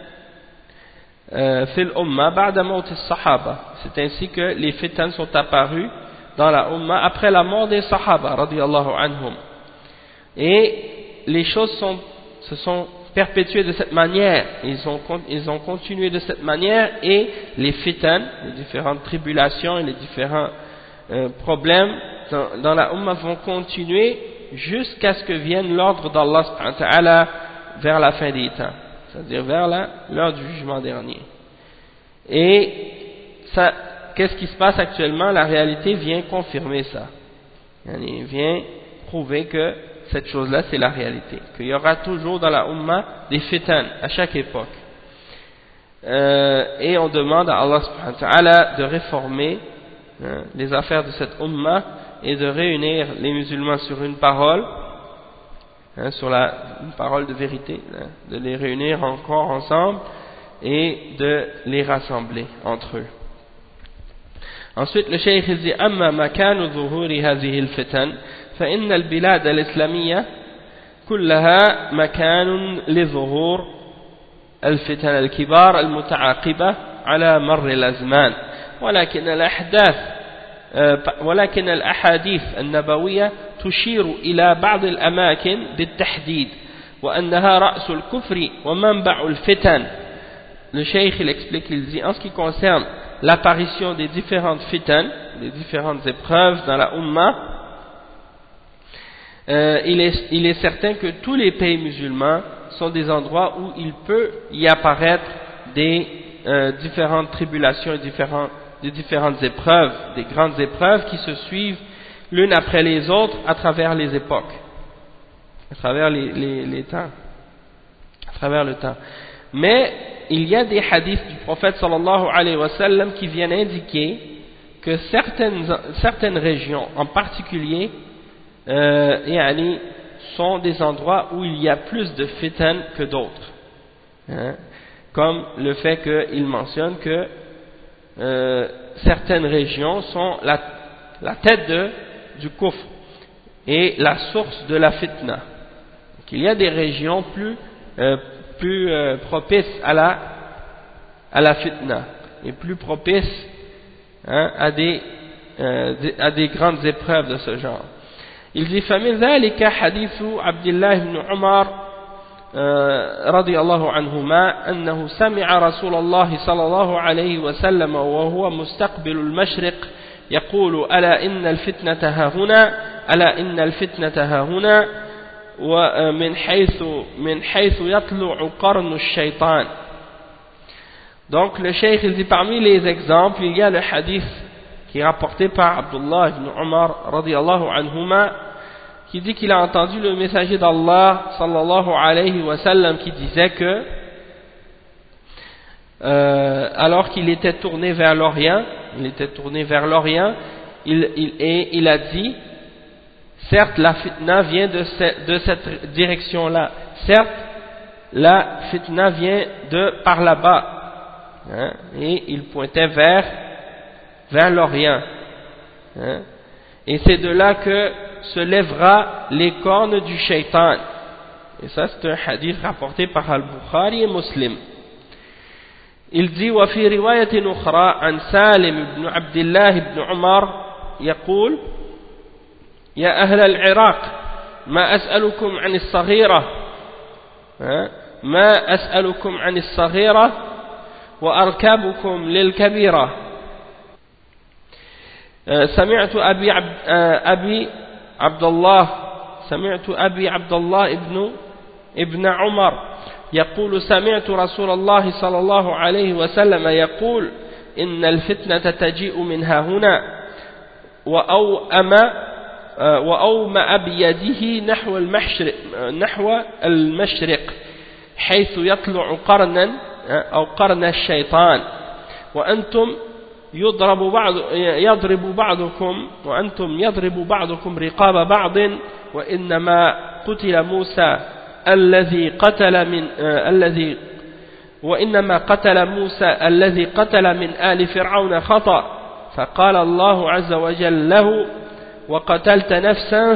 في الأمة بعد موت الصحابة. C'est ainsi que les fitans sont apparus dans la Ummah après la mort des Sahaba radiyallahu anhum, et les choses se sont perpétuées de cette manière, ils ont continué de cette manière, et les fitans, les différentes tribulations et les différents problèmes dans la Ummah vont continuer jusqu'à ce que vienne l'ordre d'Allah subhanahu wa ta'ala vers la fin des temps, c'est-à-dire vers l'heure du jugement dernier. Et ça, qu'est-ce qui se passe actuellement? La réalité vient confirmer ça, elle vient prouver que cette chose-là, c'est la réalité, qu'il y aura toujours dans la Ummah des fitans à chaque époque. Et on demande à Allah subhanahu wa ta'ala de réformer les affaires de cette Ummah et de réunir les musulmans sur une parole, sur une parole de vérité, de les réunir encore ensemble et de les rassembler entre eux. Ensuite, le cheikh il dit أما مكان ظهور هذه الفتن فإن البلاد الإسلامية كلها مكان لظهور الفتن الكبار المتعاقبة على مر الأزمان، ولكن الأحاديث النبوية تشير إلى بعض الأماكن بالتحديد وأنها رأس الكفر ومنبع الفتن. Le cheikh il explique, il dit, en ce qui concerne l'apparition des différentes fitan, des différentes épreuves dans la Ummah, il est certain que tous les pays musulmans sont des endroits où il peut y apparaître des différentes tribulations et des différentes épreuves, des grandes épreuves qui se suivent l'une après les autres à travers les époques, à travers les temps, à travers le temps. Mais il y a des hadiths du prophète sallallahu alayhi wa sallam qui viennent indiquer que certaines régions en particulier sont des endroits où il y a plus de fitan que d'autres, hein, comme le fait qu'il mentionne que certaines régions sont la tête du kufr et la source de la fitna. Donc, il y a des régions plus propices à la fitna et plus propices, hein, à des grandes épreuves de ce genre. Il dit فمن ذلك حديث عبد الله بن عمر رضي الله عنهما أنه سمع رسول الله صلى الله عليه وسلم وهو مستقبل المشرق يقول ألا إن الفتنة ها هنا ألا إن الفتنة ها هنا ومن حيث يطلع قرن الشيطان. Donc le cheikh il dit parmi les exemples il y a le hadith qui est rapporté par Abdullah ibn Umar radiyallahu anhuma, qui dit qu'il a entendu le messager d'Allah sallallahu alayhi wa sallam qui disait que alors qu'il était tourné vers l'Orient, il a dit certes la fitna vient de cette direction-là, certes la fitna vient par là-bas, hein, et il pointait vers l'Orient, hein, et c'est de là que se lèvera les cornes du shaitan. Et ça c'est un hadith rapporté par Al-Bukhari et Muslim. Il dit وفي رواية أخرى عن سالم بن عبد الله بن عمر يقول يا أهل العراق ما أسألكم عن الصغيرة وأركابكم للكبيرة. سمعت أبي عبد الله ابن عمر يقول سمعت رسول الله صلى الله عليه وسلم يقول إن الفتنة تجيء من ها هنا وأومأ بيده نحو المشرق حيث يطلع قرن الشيطان وأنتم يضرب بعضكم رقاب بعض وإنما قتل موسى الذي قتل من آل فرعون خطأ فقال الله عز وجل له وقتلت نفسا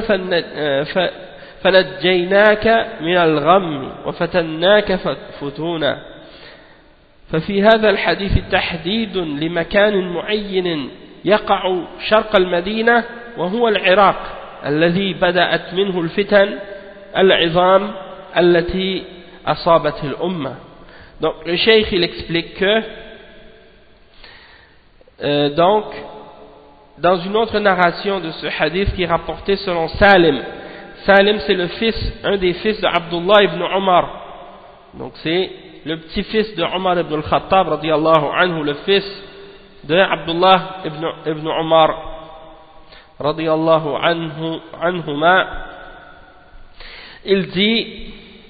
فنجيناك من الغم وفتناك فتونا. ففي هذا الحديث تحديد لمكان معين يقع شرق المدينة وهو العراق الذي بدأت منه الفتن العظام التي أصابت الأمة. Donc le cheikh il explique que donc dans une autre narration de ce hadith qui est rapporté selon Salim c'est un des fils de Abdullah ibn Umar, donc c'est le petit-fils de Omar ibn al-Khattab radiyallahu anhu, le fils de Abdullah ibn Umar radiyallahu anhuma. Il dit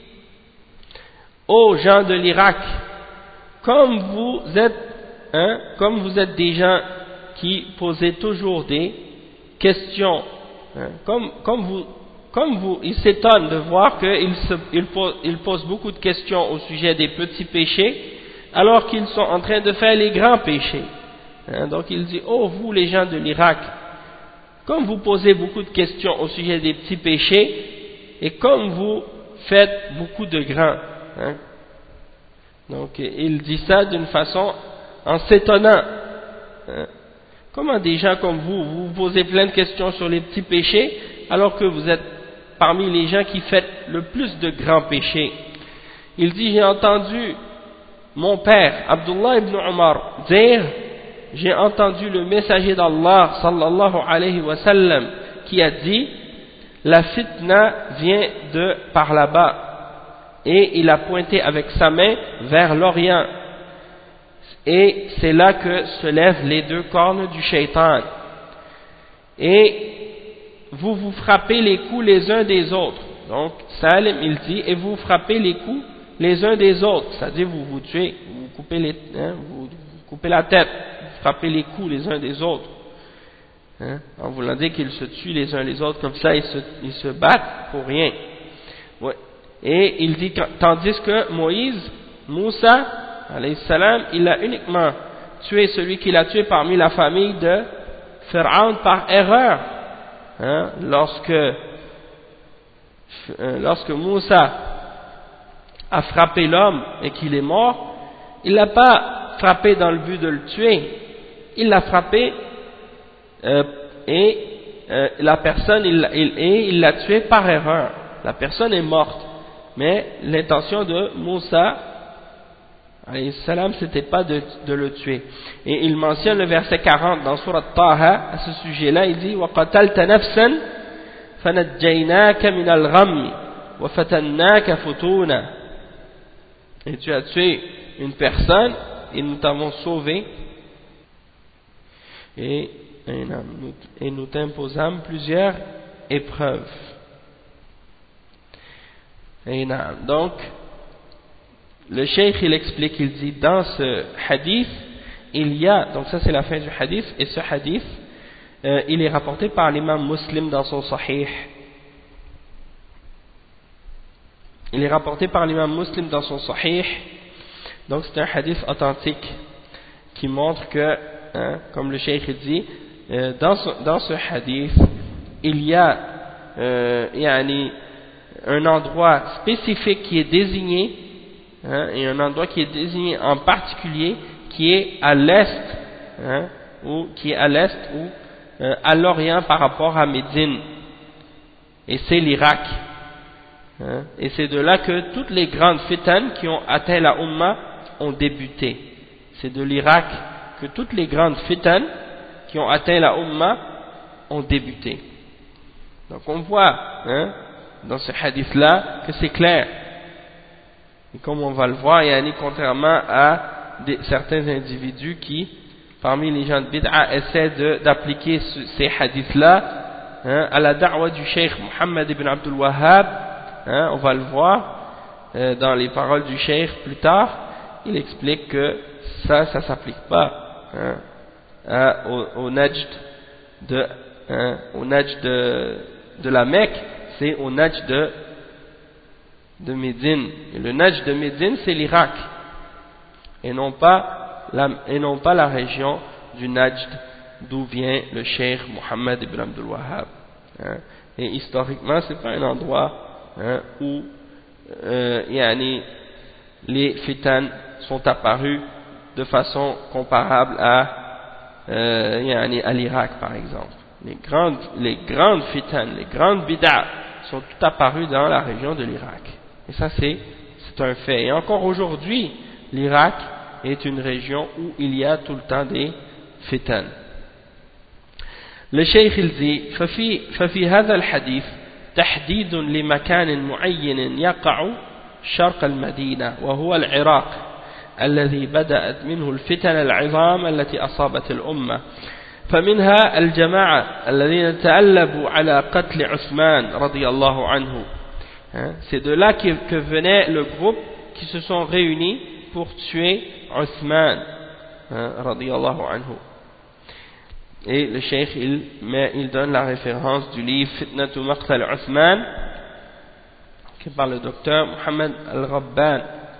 ô gens de l'Irak, comme vous êtes des gens qui posez toujours des questions, hein, comme vous, ils s'étonnent de voir qu'ils posent beaucoup de questions au sujet des petits péchés, alors qu'ils sont en train de faire les grands péchés. Hein, donc il dit, oh vous les gens de l'Irak, comme vous posez beaucoup de questions au sujet des petits péchés, et comme vous faites beaucoup de grands. Hein. Donc il dit ça d'une façon en s'étonnant. Hein. Comment des gens comme vous posez plein de questions sur les petits péchés, alors que vous êtes parmi les gens qui font le plus de grands péchés. Il dit, j'ai entendu mon père, Abdullah ibn Umar, dire, j'ai entendu le messager d'Allah, sallallahu alayhi wa sallam, qui a dit, la fitna vient par là-bas. Et il a pointé avec sa main vers l'Orient. et c'est là que se lèvent les deux cornes du shaitan. Et vous vous frappez les coups les uns des autres. Donc, Salim, il dit, et vous frappez les coups les uns des autres. C'est-à-dire, vous vous tuez, vous coupez, vous coupez la tête, vous frappez les coups les uns des autres. En voulant dire qu'ils se tuent les uns les autres, comme ça, ils se battent pour rien. Ouais. Et il dit, tandis que Moussa, alayhi salam, il a uniquement tué celui qu'il a tué parmi la famille de Pharaon par erreur. Lorsque Moussa a frappé l'homme et qu'il est mort, il l'a pas frappé dans le but de le tuer, il l'a frappé la personne, il l'a tué par erreur. La personne est morte, mais l'intention de Moussa, alayhi salam, c'était pas de le tuer. Et il mentionne le verset 40 dans Surat Taha à ce sujet-là. Il dit: وَقَتَلْتَ نَفْسًا فَنَجَّيْنَاكَ مِنَ الْغَمِّ وَفَتَنَّاكَ فُتُونًا. Et tu as tué une personne et nous t'avons sauvé et nous t'imposâmes plusieurs épreuves. Donc, le cheikh il explique, il dit dans ce hadith, il y a, donc ça c'est la fin du hadith, et ce hadith, il est rapporté par l'imam Muslim dans son Sahih. Il est rapporté par l'imam Muslim dans son Sahih, donc c'est un hadith authentique qui montre que, comme le cheikh dit, dans ce hadith, il y a un endroit spécifique qui est désigné, et un endroit qui est désigné en particulier, qui est à l'est, ou à l'orient par rapport à Médine, et c'est l'Irak. Et c'est de là que toutes les grandes fitanes qui ont atteint la Ummah ont débuté. C'est de l'Irak que toutes les grandes fitanes qui ont atteint la Ummah ont débuté. Donc on voit dans ce hadith-là que c'est clair. Et comme on va le voir, contrairement à certains individus qui, parmi les gens de bid'a, essaient d'appliquer ces hadiths-là à la da'wa du cheikh Muhammad ibn Abdul Wahhab, on va le voir dans les paroles du cheikh plus tard, il explique que ça s'applique pas au Najd de la Mecque, c'est au Najd de Médine. Et le Najd de Médine, c'est l'Irak, et non pas la région du Najd d'où vient le cheikh Muhammad ibn Abdul Wahhab. Et historiquement, c'est pas un endroit où les fitanes sont apparus de façon comparable à l'Irak par exemple. Les grandes fitanes, les grandes bid'a sont toutes apparues dans la région de l'Irak. Et ça c'est un fait. Et encore aujourd'hui, l'Irak est une région où il y a tout le temps des fitanes. Le cheikh il dit: ففي هذا الحديث تحديد لمكان معين يقع شرق المدينة وهو العراق الذي بدأت منه الفتن العظام التي أصابت الأمة، فمنها الجماعة الذين تألبوا على قتل عثمان رضي الله عنه. C'est de là que venait le groupe qui se sont réunis pour tuer Uthman radiyallahu anhu. Et le cheikh il donne la référence du livre Fitnatu Maqtal Uthman qui par le docteur Muhammad Al-Rabban.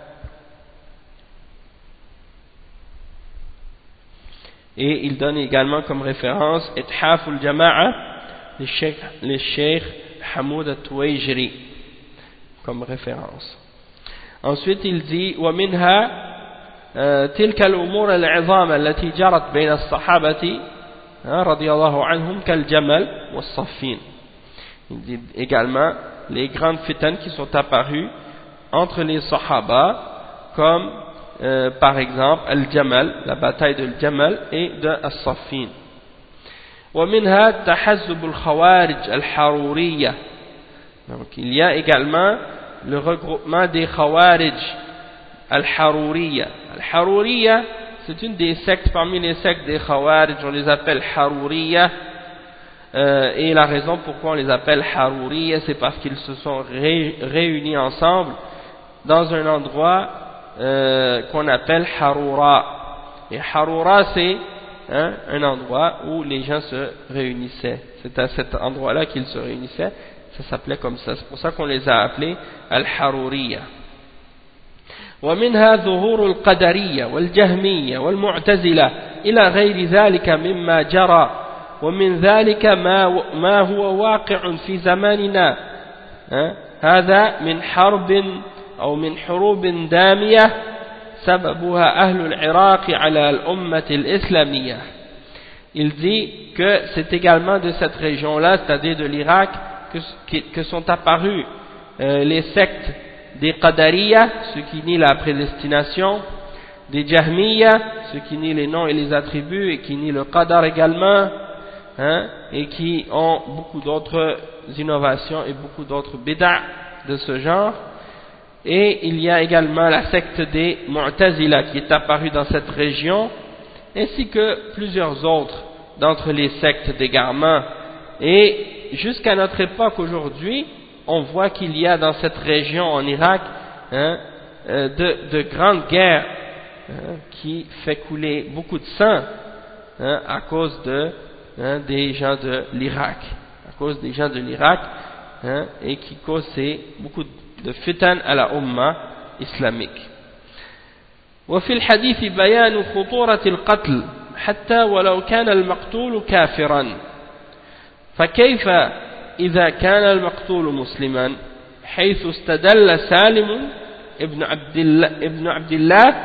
Et il donne également comme référence Ithaf al-Jama'a le cheikh Hamoud al-Tuwayjiri comme référence. Ensuite il dit ومنها تلك الأمور العظام التي جرت بين الصحابة رضي الله عنهم كالجمل والصفين. Il dit également les grandes fitanes qui sont apparues entre les Sahaba comme par exemple Al-Jamal, la bataille de Al-Jamal et de As-Saffin. ومنها تحزب الخوارج الحرورية. Donc il y a également le regroupement des Khawarij Al-Haruriya. Al-Haruriya, c'est une des sectes parmi les sectes des Khawarij, on les appelle Haruriya, et la raison pourquoi on les appelle Haruriya, c'est parce qu'ils se sont réunis ensemble dans un endroit qu'on appelle Harura. Et Harura, c'est un endroit où les gens se réunissaient. C'est à cet endroit-là qu'ils se réunissaient. Ça s'appelait comme ça. C'est pour ça qu'on les a appelés Al-Haruriya. ومنها ظهور القدرية والجهمية والمعتزلة إلى غير ذلك مما جرى ومن ذلك ما هو واقع في زماننا هذا من حرب أو من حروب دامية سببها أهل العراق على الأمة الإسلامية. Il dit que c'est également de cette région-là, c'est-à-dire de l'Irak, que sont apparus les sectes des Qadariya, ceux qui nient la prédestination, des Jahmiya, ceux qui nient les noms et les attributs et qui nient le Qadar également, et qui ont beaucoup d'autres innovations et beaucoup d'autres bid'a de ce genre. Et il y a également la secte des Mu'tazila qui est apparue dans cette région, ainsi que plusieurs autres d'entre les sectes d'égarement. Et jusqu'à notre époque aujourd'hui, on voit qu'il y a dans cette région en Irak de grandes guerres qui fait couler beaucoup de sang à cause des gens de l'Irak, et qui cause beaucoup de fitan à la umma islamique. وفي الحديث بيان خطورة القتل حتى ولو كان المقتول كافرا فكيف إذا كان المقتول مسلما حيث استدل سالم ابن عبد الله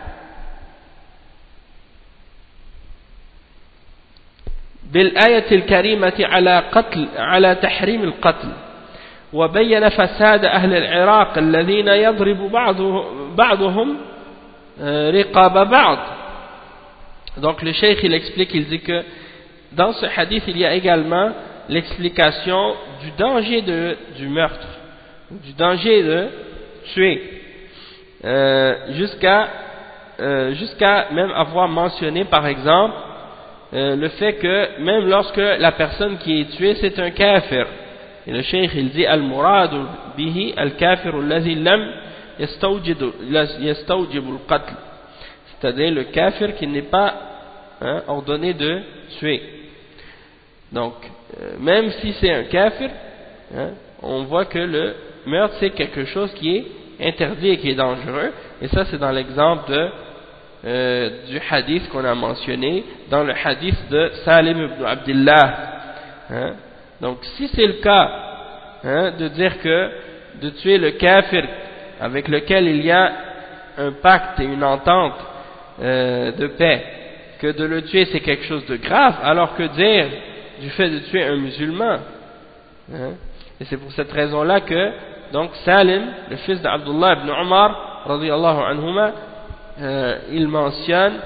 بالآية الكريمة على تحريم القتل وبين فساد أهل العراق الذين يضرب بعضهم رقاب بعض. Donc le cheikh il explique, il dit que dans ce hadith il y a également l'explication du danger du meurtre, du danger de tuer, jusqu'à même avoir mentionné par exemple le fait que même lorsque la personne qui est tuée c'est un kafir. Et le cheikh il dit al-muradu bihi al-kafir alladhi lam yastawjib al-qatl, c'est-à-dire le kafir qui n'est pas ordonné de tuer. Donc même si c'est un kafir, on voit que le meurtre c'est quelque chose qui est interdit et qui est dangereux, et ça c'est dans l'exemple du hadith qu'on a mentionné, dans le hadith de Salim ibn Abdillah. Donc si c'est le cas de dire que de tuer le kafir avec lequel il y a un pacte et une entente de paix, que de le tuer c'est quelque chose de grave, alors que dire du fait de tuer un musulman, et c'est pour cette raison-là que donc Salim, le fils d'Abdullah ibn Umar radiyallahu anhuma, il mentionne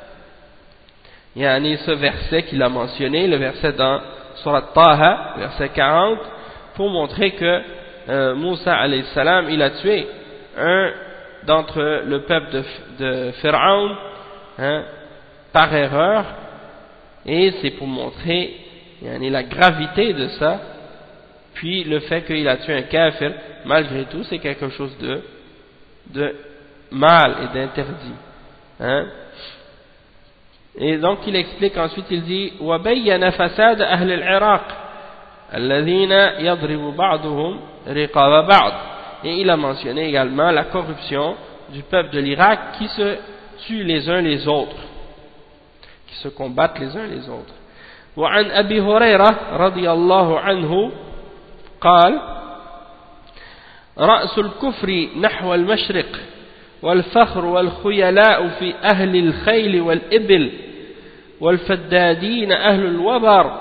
ce verset qu'il a mentionné, le verset dans Surat Taha, verset 40, pour montrer que Moussa alayhi salam il a tué un d'entre le peuple de Pharaon par erreur, et c'est pour montrer la gravité de ça. Puis le fait qu'il a tué un kafir, malgré tout, c'est quelque chose de mal et d'interdit. Et donc il explique ensuite, il dit وَبَيَّنَ فَسَادَ أَهْلِ الْعِرَاقِ الَّذِينَ يَضْرِبُ بَعْضُهُمْ رِقَابَ بَعْض. Et il a mentionné également la corruption du peuple de l'Irak qui se tuent les uns les autres, qui se combattent les uns les autres. وعن أبي هريرة رضي الله عنه قال رأس الكفر نحو المشرق والفخر والخيلاء في أهل الخيل والإبل والفدادين أهل الوبر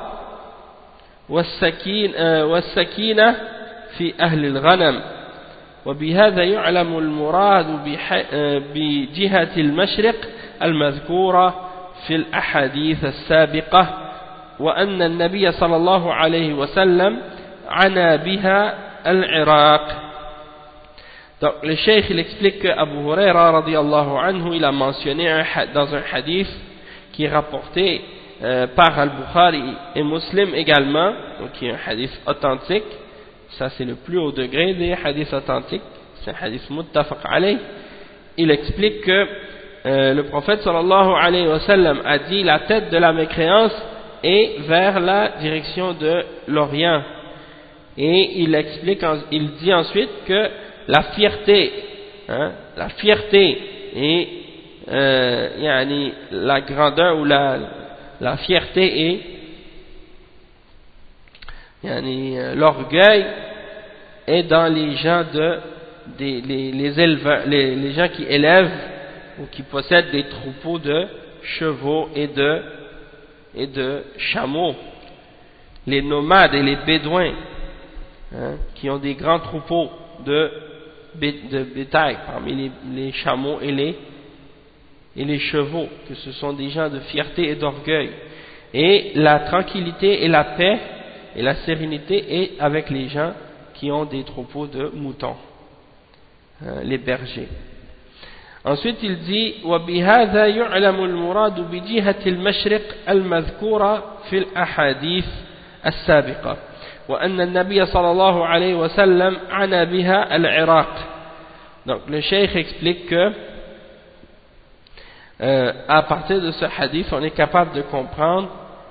والسكينة في أهل الغنم. وبهذا يعلم المراد بجهة المشرق المذكورة في الأحاديث السابقة، وأن النبي صلى الله عليه وسلم عنى بها العراق. Donc le cheikh il explique que Abu Huraira radiyallahu anhu il a mentionné dans un hadith qui est rapporté par Al-Bukhari et Muslim également, donc qui est un hadith authentique, ça c'est le plus haut degré des hadiths authentiques, c'est un hadith muttafaq alayh. Il explique que le prophète sallallahu alayhi wa sallam a dit la tête de la mécréance est vers la direction de l'Orient, et il dit ensuite que la fierté et la grandeur ou la fierté et l'orgueil est dans les gens les gens qui élèvent ou qui possèdent des troupeaux de chevaux et de chameaux, les nomades et les bédouins, qui ont des grands troupeaux de bétail parmi les chameaux et les chevaux, que ce sont des gens de fierté et d'orgueil. Et la tranquillité et la paix et la sérénité est avec les gens qui ont des troupeaux de moutons, les bergers. Ensuite il dit وبهذا يعلم المراد بجهة المشرق المذكورة في الأحاديث السابقة وأن النبي صلى الله عليه وسلم عنى بها العراق. Donc le cheikh explique que à partir de ce hadith on est capable de comprendre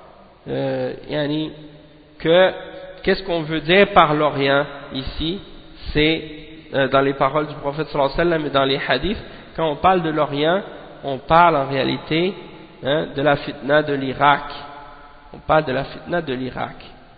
qu'est-ce qu'on veut dire par l'Orient ici. C'est dans les paroles du prophète sallallahu alayhi wa sallam et dans les hadiths, quand on parle de l'Orient on parle en réalité de la fitna de l'Irak, on parle de la fitna de l'Irak.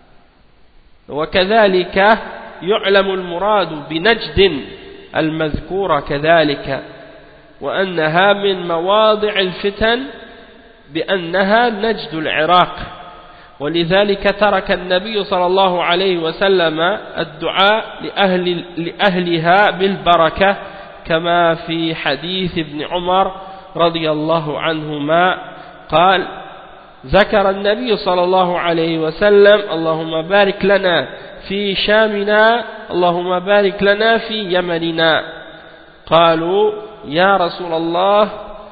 وكذلك يعلم المراد بنجد المذكورة كذلك وأنها من مواضع الفتن بأنها نجد العراق، ولذلك ترك النبي صلى الله عليه وسلم الدعاء لأهلها بالبركة كما في حديث ابن عمر رضي الله عنهما قال ذكر النبي صلى الله عليه وسلم اللهم بارك لنا في شامنا اللهم بارك لنا في يمننا قالوا يا رسول الله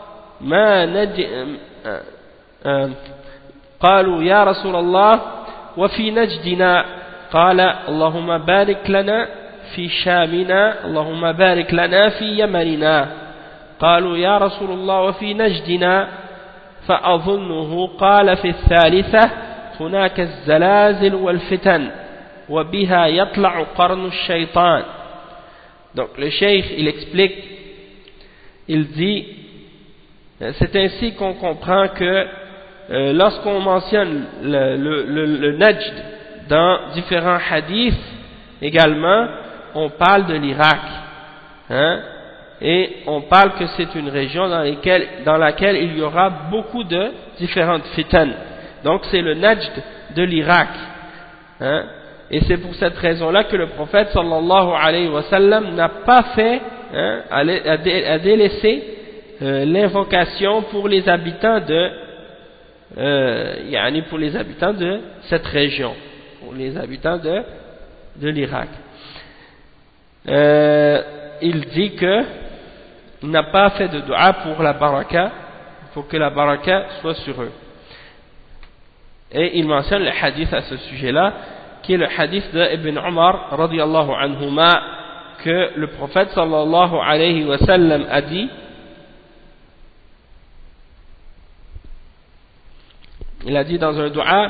قالوا يا رسول الله وفي نجدنا قال اللهم بارك لنا في شامنا اللهم بارك لنا في يمننا قالوا يا رسول الله وفي نجدنا فأظنه قال في الثالثة هناك الزلازل والفتن وبها يطلع قرن الشيطان. Donc le cheikh il explique, il dit c'est ainsi qu'on comprend que lorsqu'on mentionne le Najd dans différents hadiths également, on parle de l'Irak, et on parle que c'est une région dans laquelle il y aura beaucoup de différentes fitan. Donc c'est le Najd de l'Irak, et c'est pour cette raison-là que le prophète sallallahu alayhi wa sallam n'a pas fait, a délaissé l'invocation pour les habitants de cette région, pour les habitants de l'Irak. Il dit que il n'a pas fait de dua pour la baraka, pour que la baraka soit sur eux. Et il mentionne le hadith à ce sujet-là, qui est le hadith de Ibn Umar radiyallahu anhuma, que le prophète sallallahu alayhi wa sallam a dit, il a dit dans un dua,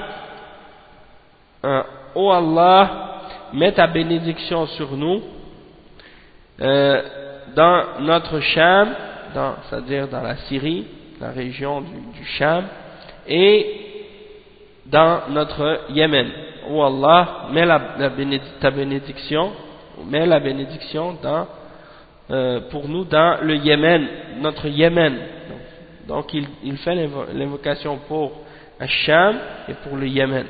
ô Allah, mets ta bénédiction sur nous dans notre Sham, c'est-à-dire dans la Syrie, la région du Sham, et dans notre Yémen. Ô Allah, mets ta bénédiction, mets la bénédiction pour nous dans le Yémen, notre Yémen. Donc il fait l'invocation pour le Sham et pour le Yémen.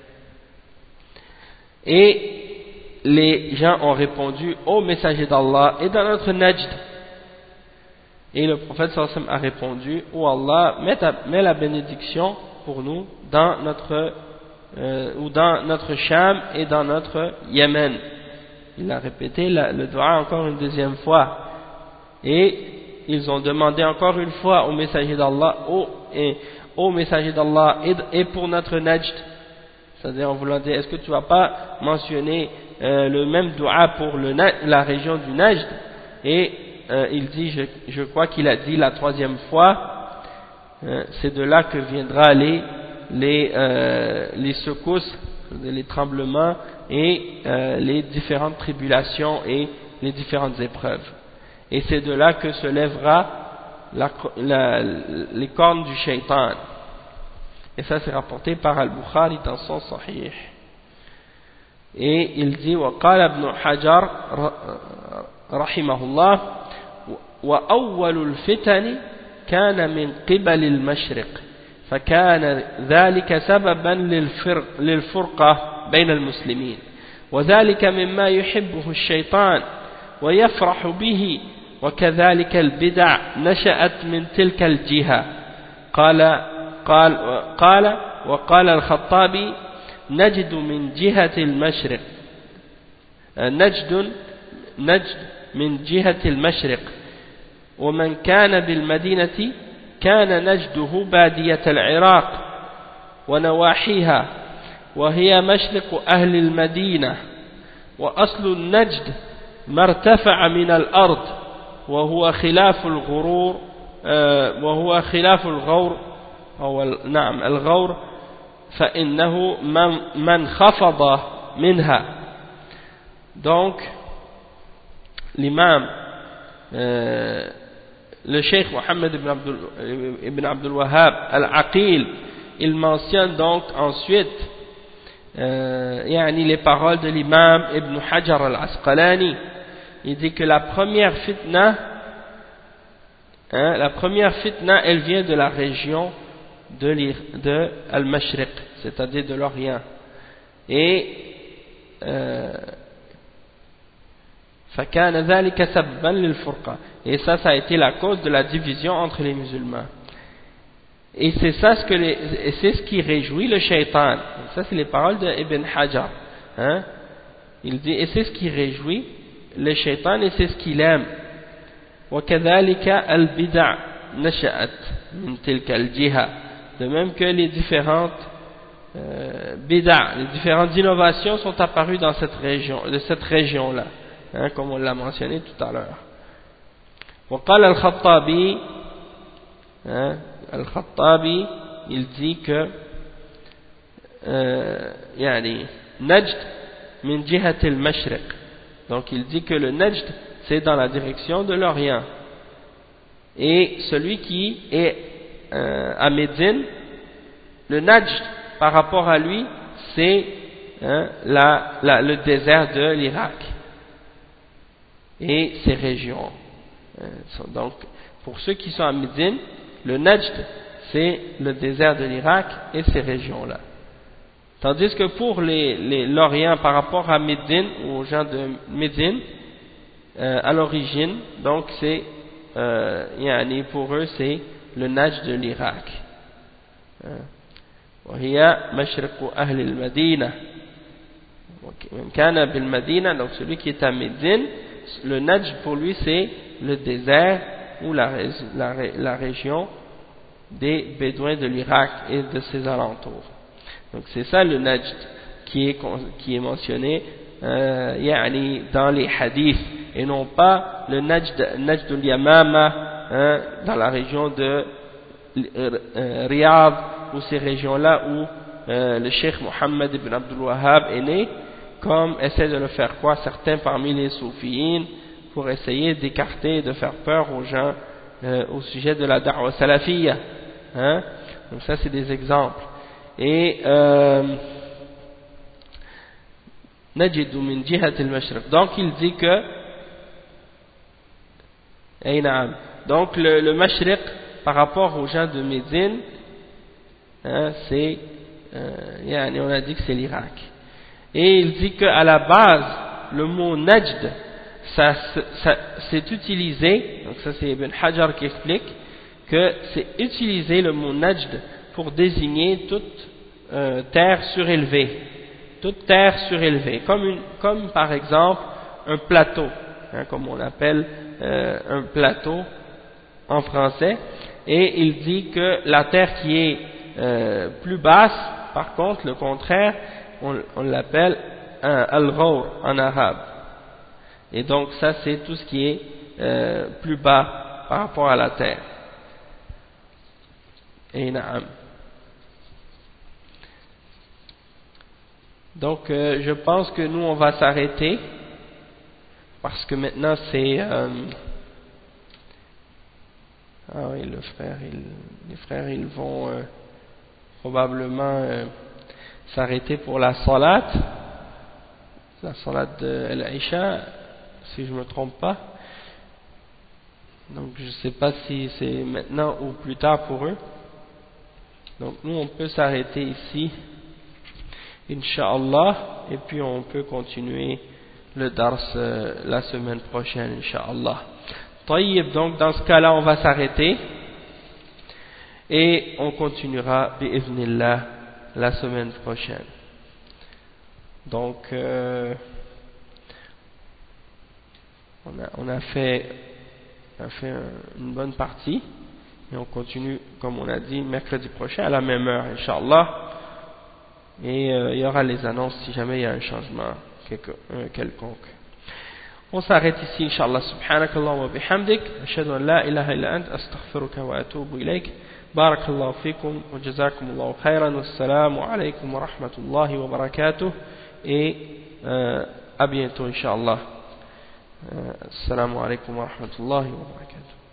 Et les gens ont répondu ô messager d'Allah, et dans notre Najd. Et le prophète sallallahu alayhi wa sallam a répondu ô Allah, mets la bénédiction pour nous dans notre Sham et dans notre Yémen. Il a répété le dua encore une deuxième fois. Et ils ont demandé encore une fois au messager d'Allah, ô messager d'Allah, et pour notre Najd, c'est-à-dire en voulant dire, est-ce que tu vas pas mentionner le même dua pour la région du Najd? Et il dit, je crois qu'il a dit la troisième fois, c'est de là que viendra les secousses, les tremblements et les différentes tribulations et les différentes épreuves. Et c'est de là que se lèvera les cornes du shaitan. Et ça c'est rapporté par Al-Bukhari dans son Sahih. Et il dit وقال ابن حجر رحمه الله وأول الفتن كان من قبل المشرق فكان ذلك سببا للفرقة بين المسلمين وذلك مما يحبه الشيطان ويفرح به وكذلك البدع نشأت من تلك الجهة وقال الخطابي نجد من جهة المشرق نجد من جهة المشرق ومن كان بالمدينة كان نجده بادية العراق ونواحيها وهي مشرق أهل المدينة وأصل النجد ما ارتفع من الأرض وهو خلاف الغور أو نعم الغور فإنه من خفض منها. Donc l'imam le cheikh Mohammed ibn Abdul Wahhab al-Aqil, il mentionne donc ensuite les paroles de l'imam Ibn Hajar al-Asqalani. Il dit que la première fitna, elle vient de la région de Al-Mashriq, c'est-à-dire de l'Orient. Et فكان ذلك سببا للفرقة. Et ça a été la cause de la division entre les musulmans. Et c'est ça c'est ce qui réjouit le shaitan. Ça c'est les paroles de Ibn Hajar. Il dit, et c'est ce qui réjouit le shaitan et c'est ce qu'il aime. وكذلك البدع نشأت من تلك الجهة. De même que les différentes bid'a, les différentes innovations sont apparues dans cette région-là, comme on l'a mentionné tout à l'heure. وقال الخطابي الخطابي il dit que Najd min jihat al-mashriq, donc il dit que le Najd c'est dans la direction de l'Orient, et celui qui est à Médine, le Najd par rapport à lui c'est le désert de l'Irak et ses régions. Donc pour ceux qui sont à Médine, le Najd c'est le désert de l'Irak et ces régions-là. Tandis que pour l'Orient par rapport à Médine, aux gens de Médine, à l'origine, donc c'est pour eux c'est le Najd de l'Irak. وهي مشرق أهل المدينة ومن كان بالمدينة, donc celui qui est à Médine, le Najd pour lui c'est le désert ou la région des Bédouins de l'Irak et de ses alentours. Donc c'est ça le Najd qui est mentionné dans les hadiths, et non pas le Najd al-Yamama dans la région de Riyad ou ces régions-là où le Cheikh Mohammed ibn Abdul Wahhab est né, comme essaient de le faire croire certains parmi les soufiyines pour essayer d'écarter et de faire peur aux gens au sujet de la da'wa salafiyya. Donc ça c'est des exemples. Et najidu min jihat al-mashriq, donc il dit que donc le mashriq par rapport aux gens de Médine, c'est on a dit que c'est l'Irak. Et il dit qu'à la base le mot Najd c'est utilisé, donc ça c'est Ibn Hajar qui explique que c'est utilisé le mot Najd pour désigner toute terre surélevée, comme par exemple un plateau, hein, comme on appelle un plateau en français, et il dit que la terre qui est plus basse, par contre, le contraire, on l'appelle al-ghawr en arabe. Et donc ça c'est tout ce qui est plus bas par rapport à la terre. Et na'am. Donc je pense que nous on va s'arrêter parce que maintenant c'est ah oui, les frères ils vont probablement s'arrêter pour la salat de l'Aïcha, si je ne me trompe pas. Donc je ne sais pas si c'est maintenant ou plus tard pour eux. Donc nous on peut s'arrêter ici, Inch'Allah, et puis on peut continuer le dars la semaine prochaine, Inch'Allah. Tayyib, donc dans ce cas-là on va s'arrêter et on continuera bi'idhnillah la semaine prochaine. Donc on a fait une bonne partie et on continue comme on a dit mercredi prochain à la même heure, Inch'Allah. Et il y aura les annonces si jamais il y a un changement quelconque. On s'arrête ici, Inch'Allah. Subhanakallah wa bihamdik, ashhadu an la ilaha illa ant, astaghfiruka wa atubu ilayk. Barakallahu fikum wa jazakumullahu khairan, wassalamu alaykum wa rahmatullahi wa barakatuh, et à bientôt, Inch'Allah. Assalamu alaykum wa rahmatullahi wa barakatuh.